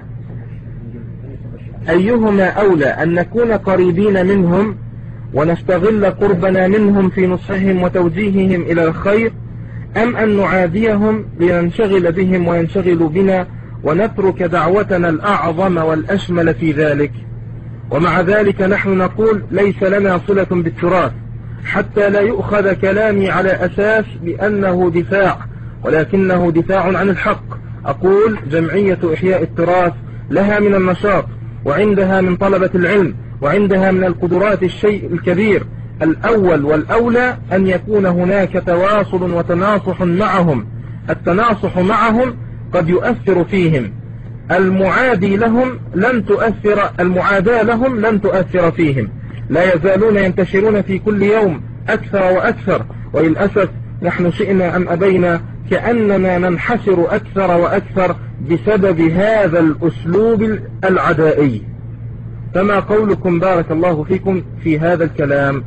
أيهما أولى أن نكون قريبين منهم ونستغل قربنا منهم في نصحهم وتوجيههم إلى الخير، أم أن نعاديهم لننشغل بهم وينشغلوا بنا ونترك دعوتنا الأعظم والأشمل في ذلك؟ ومع ذلك نحن نقول ليس لنا صلة بالتراث، حتى لا يؤخذ كلامي على أساس بأنه دفاع، ولكنه دفاع عن الحق. أقول جمعية إحياء التراث لها من النشاط، وعندها من طلبة العلم، وعندها من القدرات الشيء الكبير. الأول والأولى أن يكون هناك تواصل وتناصح معهم. التناصح معهم قد يؤثر فيهم، المعادي لهم لن تؤثر المعاداة لهم لن تؤثر فيهم، لا يزالون ينتشرون في كل يوم أكثر وأكثر، وللأسف نحن شئنا أم أبينا كأننا ننحسر أكثر وأكثر بسبب هذا الأسلوب العدائي. فما قولكم بارك الله فيكم في هذا الكلام؟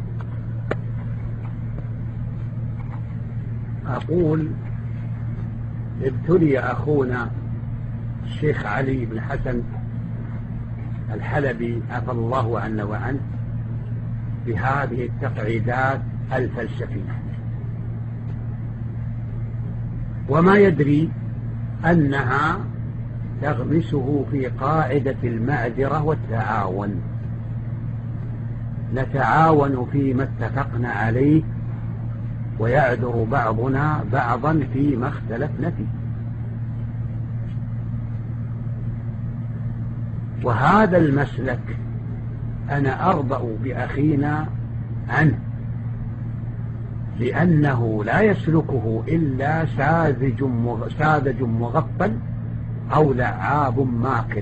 أقول ابتلي أخونا الشيخ علي بن حسن الحلبي عفى الله عنا وعنه بهذه التقعيدات الفلسفية، وما يدري أنها تغمسه في قاعدة المعذرة والتعاون. نتعاون فيما اتفقنا عليه ويعذر بعضنا بعضا فيما اختلفنا فيه. وهذا المسلك أنا أرضأ بأخينا عنه، لأنه لا يسلكه إلا ساذج ساذج مغفل أو لعاب ماكر.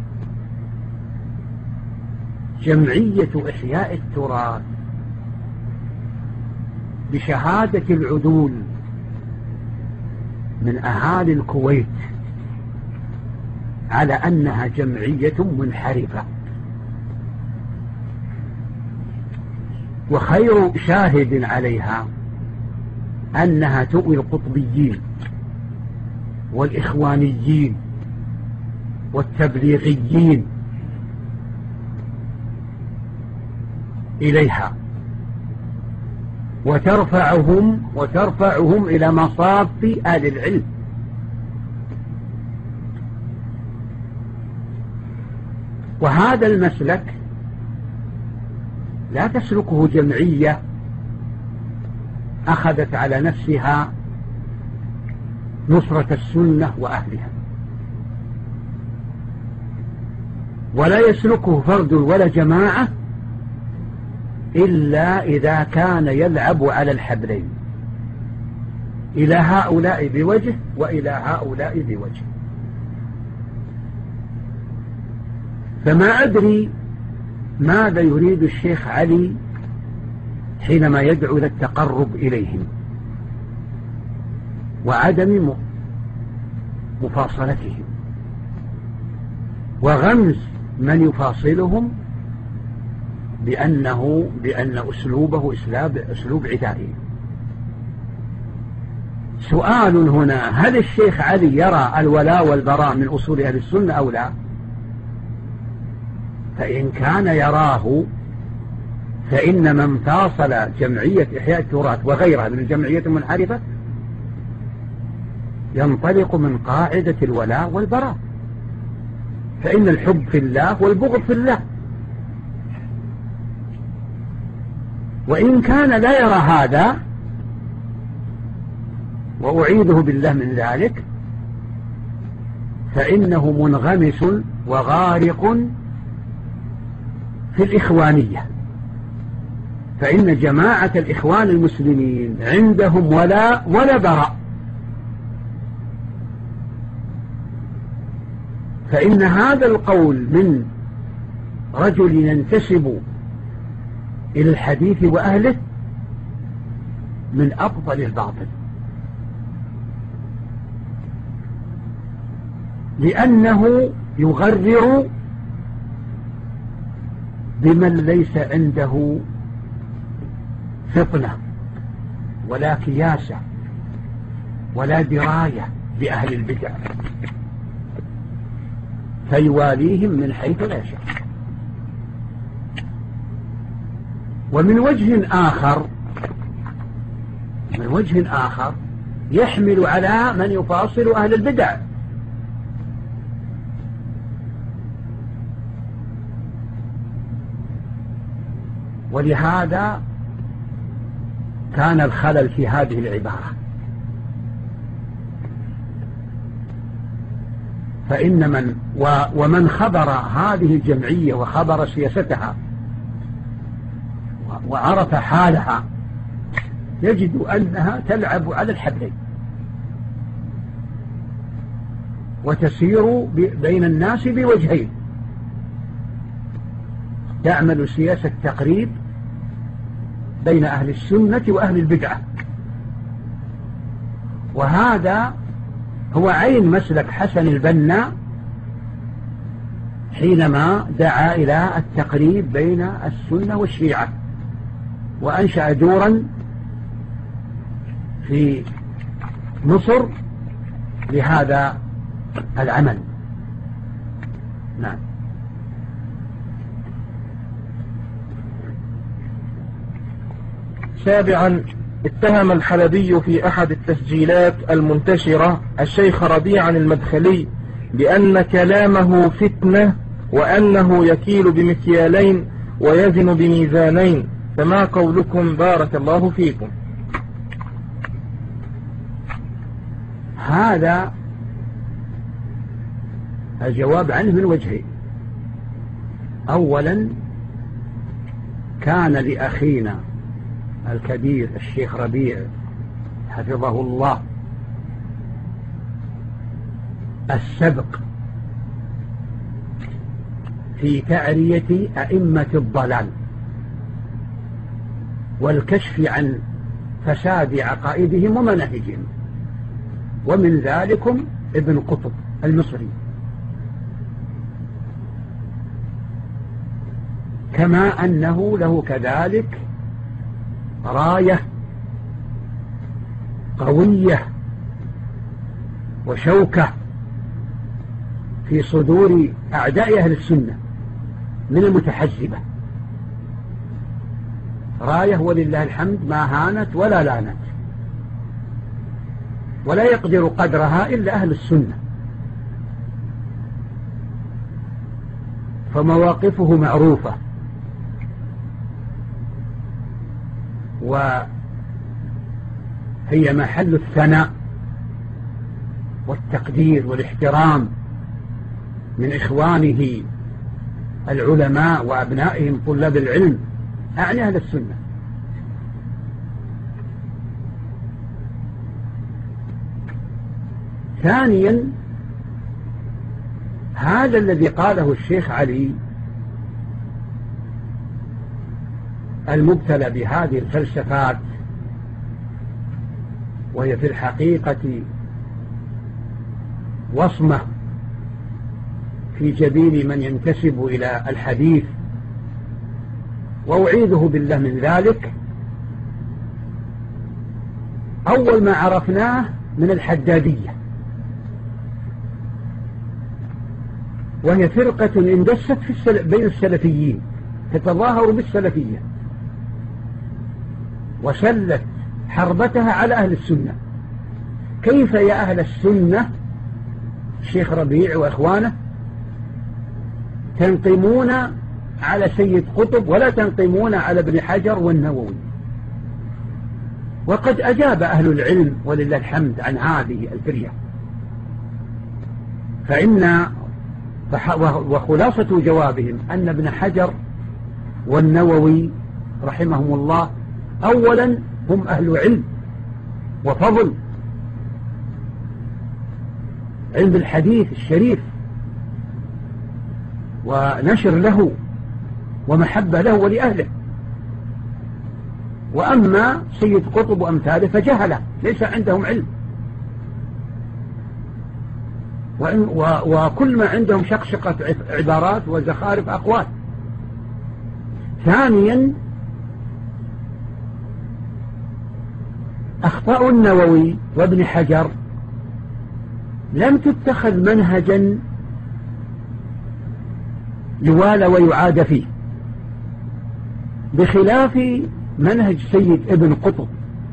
جمعية إحياء التراث بشهادة العدول من أهالي الكويت على أنها جمعية منحرفة، وخير شاهد عليها أنها تؤوي القطبيين والإخوانيين والتبليغيين إليها، وترفعهم وترفعهم إلى مصاف أهل العلم. وهذا المسلك لا تسلكه جمعية أخذت على نفسها نصرة السنة وأهلها، ولا يسلكه فرد ولا جماعة إلا إذا كان يلعب على الحبلين، إلى هؤلاء بوجه وإلى هؤلاء بوجه. فما أدري ماذا يريد الشيخ علي حينما يدعو للتقرب إليهم وعدم مفاصلتهم وغمز من يفاصلهم بأنه بأن أسلوبه أسلوب عدائي. سؤال هنا: هل الشيخ علي يرى الولاء والبراء من أصول أهل السنة أو لا؟ فإن كان يراه فإن من فاصل جمعية إحياء التراث وغيرها من الجمعية المنحرفة ينطلق من قاعدة الولاء والبراء، فإن الحب في الله والبغض في الله. وإن كان لا يرى هذا، وأعيذه بالله من ذلك، فإنه منغمس وغارق في الإخوانية، فإن جماعة الإخوان المسلمين عندهم ولا ولا براء. فإن هذا القول من رجل ينتسب إلى الحديث وأهله من أفضل الباطل، لأنه يغرر بمن ليس عنده فطنة ولا كياسة ولا دراية بأهل البدع، فيواليهم من حيث لا يشاء. ومن وجه آخر من وجه آخر يحمل على من يفاصل أهل البدع، ولهذا كان الخلل في هذه العبارة. فإن من ومن خبر هذه الجمعية وخبر سياستها وعرف حالها يجد أنها تلعب على الحبلين، وتسير بين الناس بوجهين، تعمل سياسة تقريب بين أهل السنة وأهل البدعة، وهذا هو عين مسلك حسن البنا حينما دعا إلى التقريب بين السنة والشيعة، وأنشأ دورا في مصر لهذا العمل. نعم. سابعا، اتهم الحلبي في أحد التسجيلات المنتشرة الشيخ ربيعا المدخلي بأن كلامه فتنة، وأنه يكيل بمكيالين ويزن بميزانين، فما قولكم بارك الله فيكم؟ هذا الجواب عنه من وجهين. أولا، كان لأخينا الكبير الشيخ ربيع حفظه الله السبق في تعرية أئمة الضلال والكشف عن فساد عقائدهم ومناهجهم، ومن ذلكم ابن قطب المصري، كما أنه له كذلك راية قوية وشوكة في صدور أعداء أهل السنة من المتحزبة، راية ولله الحمد ما هانت ولا لانت، ولا يقدر قدرها إلا أهل السنة، فمواقفه معروفة، وهي محل الثناء والتقدير والاحترام من إخوانه العلماء وأبنائهم طلاب العلم، أعني أهل السنة. ثانيا، هذا الذي قاله الشيخ علي المبتلى بهذه الفلسفات، وهي في الحقيقة وصمة في جبين من ينتسب إلى الحديث، وأعيذه بالله من ذلك. أول ما عرفناه من الحدادية، وهي فرقة اندست في السل... بين السلفيين، تتظاهر بالسلفية، وسلت حربتها على أهل السنة. كيف يا أهل السنة الشيخ ربيع وإخوانه تنقمون على سيد قطب ولا تنقمون على ابن حجر والنووي؟ وقد أجاب أهل العلم ولله الحمد عن هذه الفرية، فإن وخلاصة جوابهم أن ابن حجر والنووي رحمهم الله أولا هم أهل علم وفضل، علم الحديث الشريف ونشر له ومحبة له ولأهله. وأما سيد قطب وأمثاله فجهله، ليس عندهم علم، وكل ما عندهم شقشقة عبارات وزخارف أقوال. ثانيا، أخطاء النووي وابن حجر لم تتخذ منهجا يوالى ويعاد فيه، بخلاف منهج سيد ابن قطب،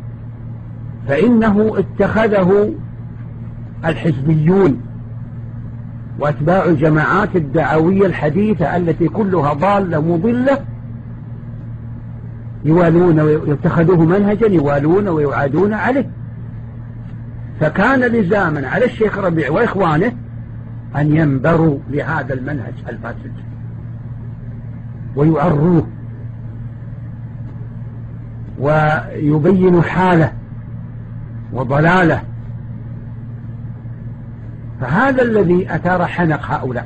فإنه اتخذه الحزبيون وأتباع الجماعات الدعوية الحديثة التي كلها ضالة مضلة، يوالون ويتخذوه منهجا يوالون ويعادون عليه. فكان لزاما على الشيخ ربيع وإخوانه أن ينبروا لهذا المنهج الفاسد ويعروه ويبينوا حاله وضلاله. فهذا الذي أثار حنق هؤلاء،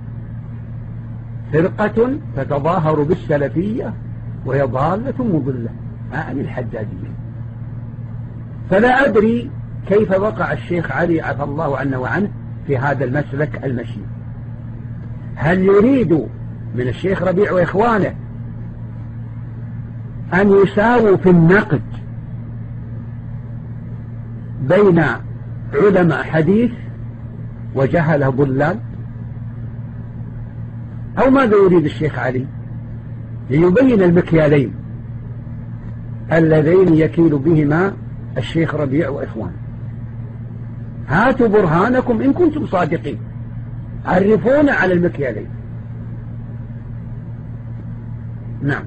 فرقة تتظاهر بالسلفية وهي ضالة مضلة، عن الحدادية. فلا أدري كيف وقع الشيخ علي عفى الله عنه وعنه في هذا المسلك المشي. هل يريد من الشيخ ربيع وإخوانه أن يساووا في النقد بين علماء حديث وجهله ضلال، أو ماذا يريد الشيخ علي ليبين المكيالين اللذين يكيل بهما الشيخ ربيع وإخوانه؟ هاتوا برهانكم إن كنتم صادقين، عرفونا على المكيالين. نعم.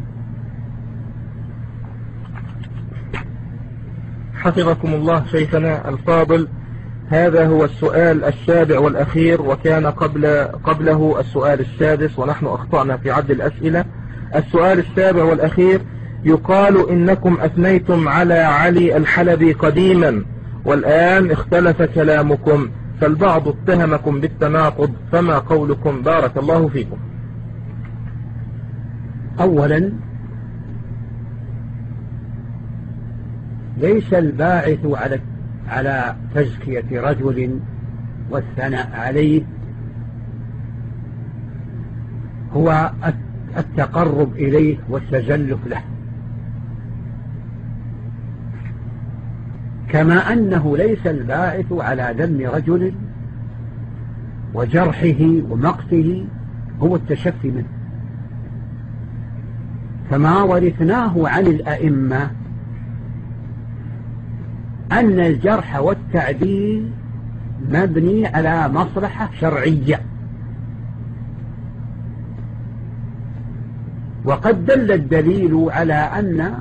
حفظكم الله شيخنا الفاضل، هذا هو السؤال السابع والأخير، وكان قبل قبله السؤال السادس ونحن أخطأنا في عد الأسئلة. السؤال السابع والأخير: يقال إنكم أثنيتم على علي الحلبي قديما والآن اختلف كلامكم، فالبعض اتهمكم بالتناقض، فما قولكم؟ بارك الله فيكم. أولا، ليس الباعث على على تزكية رجل والثناء عليه هو التقرب إليه والتزلف له، كما أنه ليس الباعث على ذم رجل وجرحه ومقته هو التشفي منه. فما ورثناه عن الأئمة أن الجرح والتعديل مبني على مصلحة شرعية، وقد دل الدليل على أن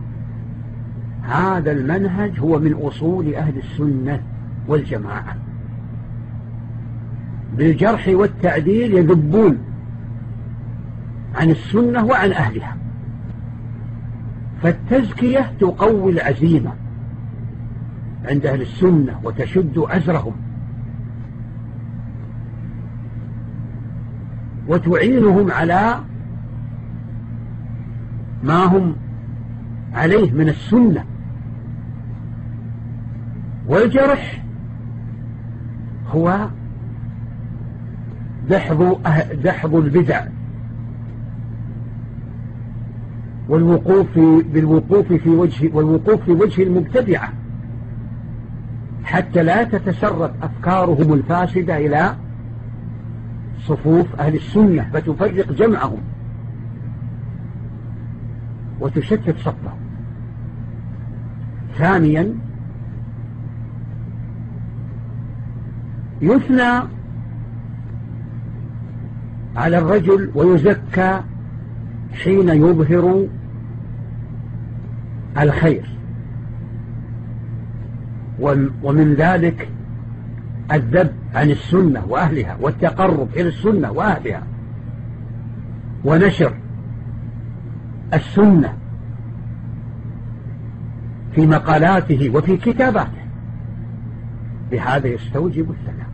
هذا المنهج هو من أصول أهل السنة والجماعة. بالجرح والتعديل يذبون عن السنة وعن أهلها، فالتزكية تقوي العزيمة عند أهل السنة وتشد عزرهم وتعينهم على ما هم عليه من السنة. والجرح هو دحض دحض البدع والوقوف بالوقوف في وجه والوقوف في وجه المبتدعة حتى لا تتسرب أفكارهم الفاسدة إلى صفوف أهل السنة فتفرق جمعهم وتشتت صفهم. ثانيا، يثنى على الرجل ويزكى حين يظهر الخير، ومن ذلك الذب عن السنة وأهلها والتقرب إلى السنة وأهلها ونشر السنة في مقالاته وفي كتاباته، بهذا يستوجب الثناء.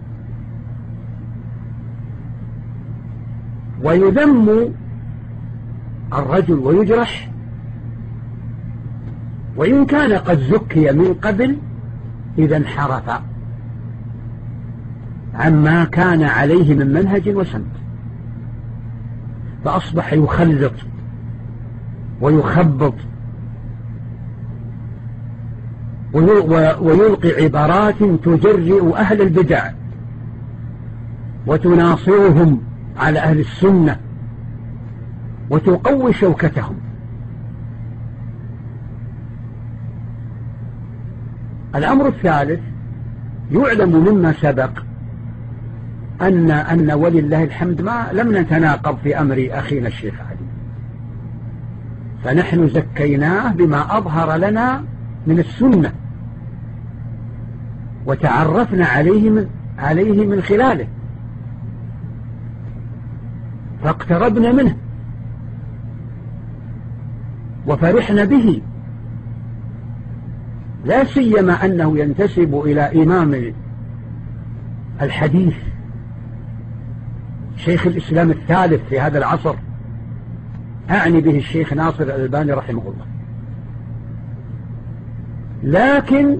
ويذم الرجل ويجرح وإن كان قد زكي من قبل إذا انحرف عما كان عليه من منهج وسمت، فأصبح يخلط ويخبط ويلقي عبارات تجرئ أهل البدع وتناصرهم على أهل السنة وتقوي شوكتهم. الأمر الثالث، يعلم مما سبق أن أن ولله الحمد ما لم نتناقض في أمر أخينا الشيخ علي، فنحن زكيناه بما أظهر لنا من السنة وتعرفنا عليه من, عليه من خلاله فاقتربنا منه وفرحنا به، لا سيما أنه ينتسب إلى إمام الحديث، شيخ الإسلام الثالث في هذا العصر، أعني به الشيخ ناصر الألباني رحمه الله. لكن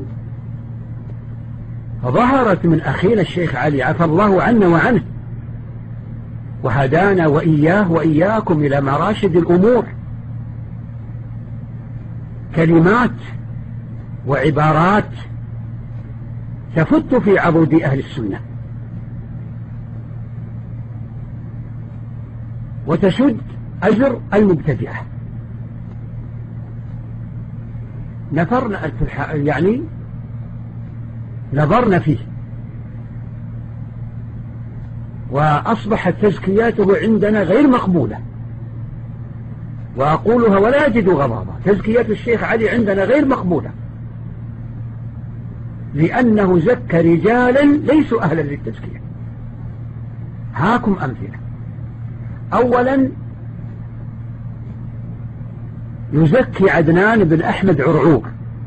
ظهرت من أخينا الشيخ علي عفى الله عنا وعنه وهدانا وإياه وإياكم إلى مراشد الأمور كلمات وعبارات تفت في عضد أهل السنة وتشد أجر المبتدعة. نفرنا يعني نظرنا فيه وأصبحت تزكياته عندنا غير مقبولة، وأقولها ولا أجد غضاضة. تزكيات الشيخ علي عندنا غير مقبولة لأنه زكى رجالا ليسوا أهلا للتزكية. هاكم أمثلة. أولا يزكي عدنان بن أحمد عرعور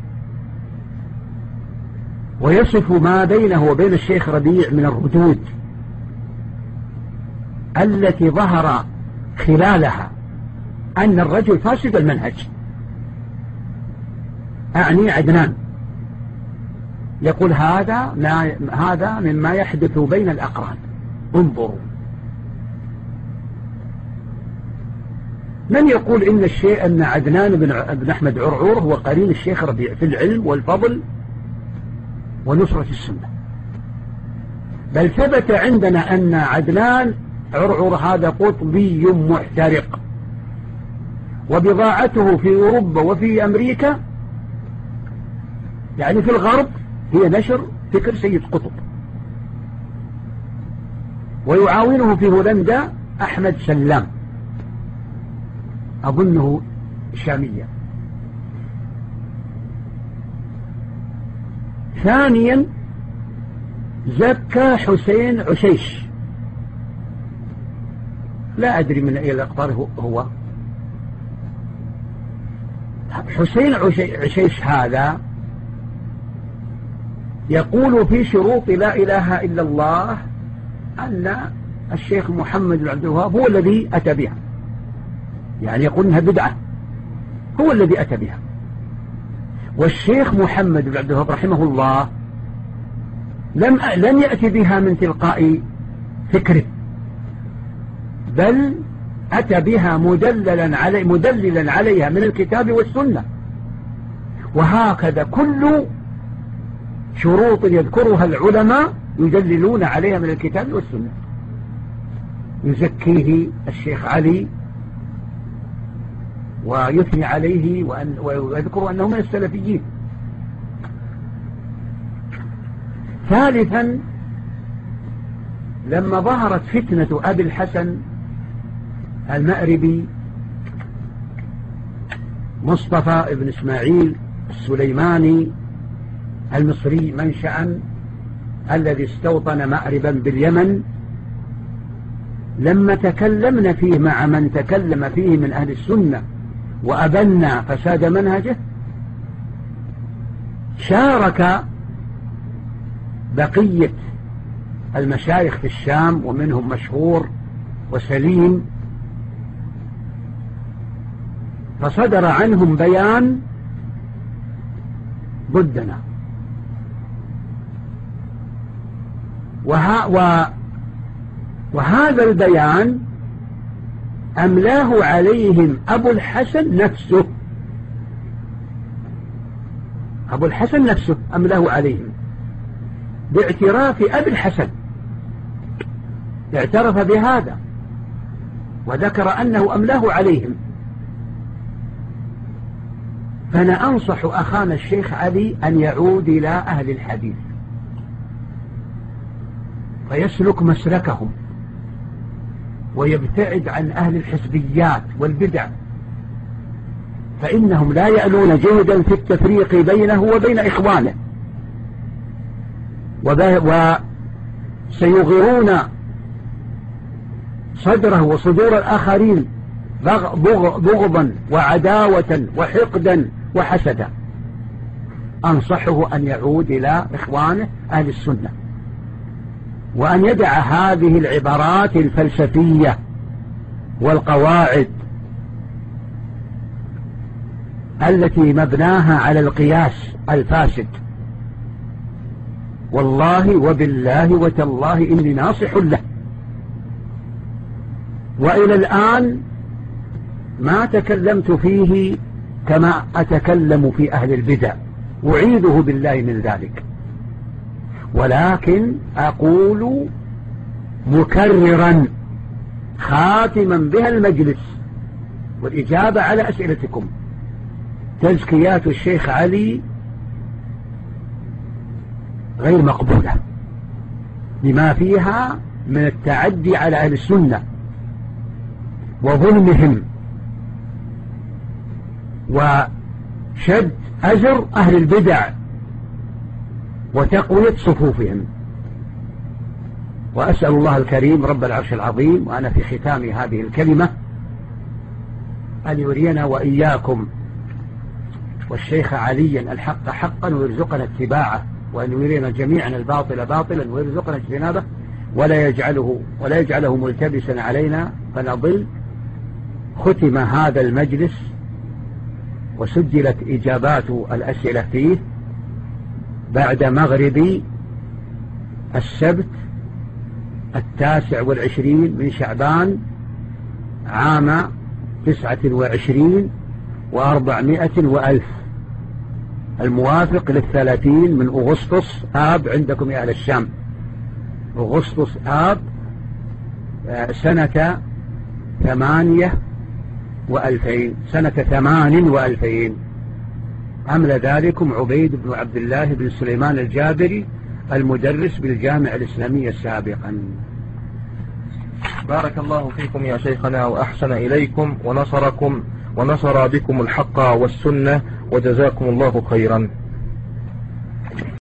ويصف ما بينه وبين الشيخ ربيع من الردود التي ظهر خلالها أن الرجل فاسد المنهج. أعني عدنان يقول هذا ما هذا مما يحدث بين الأقران، انظروا. من يقول إن الشيء أن عدنان بن أحمد عرعور هو قرين الشيخ ربيع في العلم والفضل ونصرة السنة؟ بل ثبت عندنا أن عدنان عرعور هذا قطبي محترق، وبضاعته في أوروبا وفي أمريكا يعني في الغرب هي نشر فكر سيد قطب، ويعاونه في هولندا أحمد سلام أظنه شاميا. ثانيا زكى حسين عشيش، لا أدري من أي الأقطار هو. حسين عشيش هذا يقول في شروط لا إله إلا الله أن الشيخ محمد بن عبد الوهاب هو الذي أتى بها، يعني يقول إنها بدعة، هو الذي أتى بها. والشيخ محمد بن عبد الوهاب رحمه الله لم لم يأتي بها من تلقاء فكره، بل أتى بها مدللا علي مدللا عليها من الكتاب والسنة. وهكذا كل شروط يذكرها العلماء يدللون عليها من الكتاب والسنة. يزكيه الشيخ علي ويثني عليه وأن ويذكر أنه من السلفيين. ثالثا لما ظهرت فتنة أبي الحسن المأربي مصطفى ابن إسماعيل السليماني المصري منشأ الذي استوطن مأربا باليمن، لما تكلمنا فيه مع من تكلم فيه من أهل السنة وأبنى فساد منهجه، شارك بقية المشايخ في الشام ومنهم مشهور وسليم، فصدر عنهم بيان ضدنا. وها و وهذا البيان أملاه عليهم أبو الحسن نفسه، أبو الحسن نفسه أملاه عليهم باعتراف أبي الحسن، اعترف بهذا وذكر أنه أملاه عليهم. فأنا أنصح أخانا الشيخ علي أن يعود إلى أهل الحديث فيسلك مسلكهم ويبتعد عن أهل الحزبيات والبدع، فإنهم لا يألون جهدا في التفريق بينه وبين إخوانه، وسيغيرون صدره وصدور الآخرين بغضا وعداوة وحقدا وحسدا. أنصحه أن يعود إلى إخوانه أهل السنة وأن يدع هذه العبارات الفلسفية والقواعد التي مبناها على القياس الفاسد. والله وبالله وتالله إني ناصح له، وإلى الآن ما تكلمت فيه كما أتكلم في أهل البدع، أعيذه بالله من ذلك، ولكن أقول مكررا خاتما بها المجلس والإجابة على أسئلتكم: تزكيات الشيخ علي غير مقبولة لما فيها من التعدي على أهل السنة وظلمهم وشد أزر أهل البدع وتقوية صفوفهم. وأسأل الله الكريم رب العرش العظيم وأنا في ختام هذه الكلمة أن يرينا وإياكم والشيخ عليا الحق حقا ويرزقنا اتباعه، وأن يرينا جميعا الباطل باطلا ويرزقنا اجتنابه، ولا يجعله ولا يجعله ملتبسا علينا فنضل. ختم هذا المجلس وسجلت إجابات الأسئلة فيه بعد مغرب السبت التاسع والعشرين من شعبان عام تسعة وعشرين وأربعمائة وألف، الموافق للثلاثين من أغسطس آب عندكم يا أهل الشام، أغسطس آب سنة ثمانية وألفين، سنة ثمان وألفين. عمل ذلكم عبيد بن عبد الله بن سليمان الجابري المدرس بالجامعة الإسلامية سابقا. بارك الله فيكم يا شيخنا وأحسن إليكم ونصركم ونصر بكم الحق والسنة وجزاكم الله خيرا.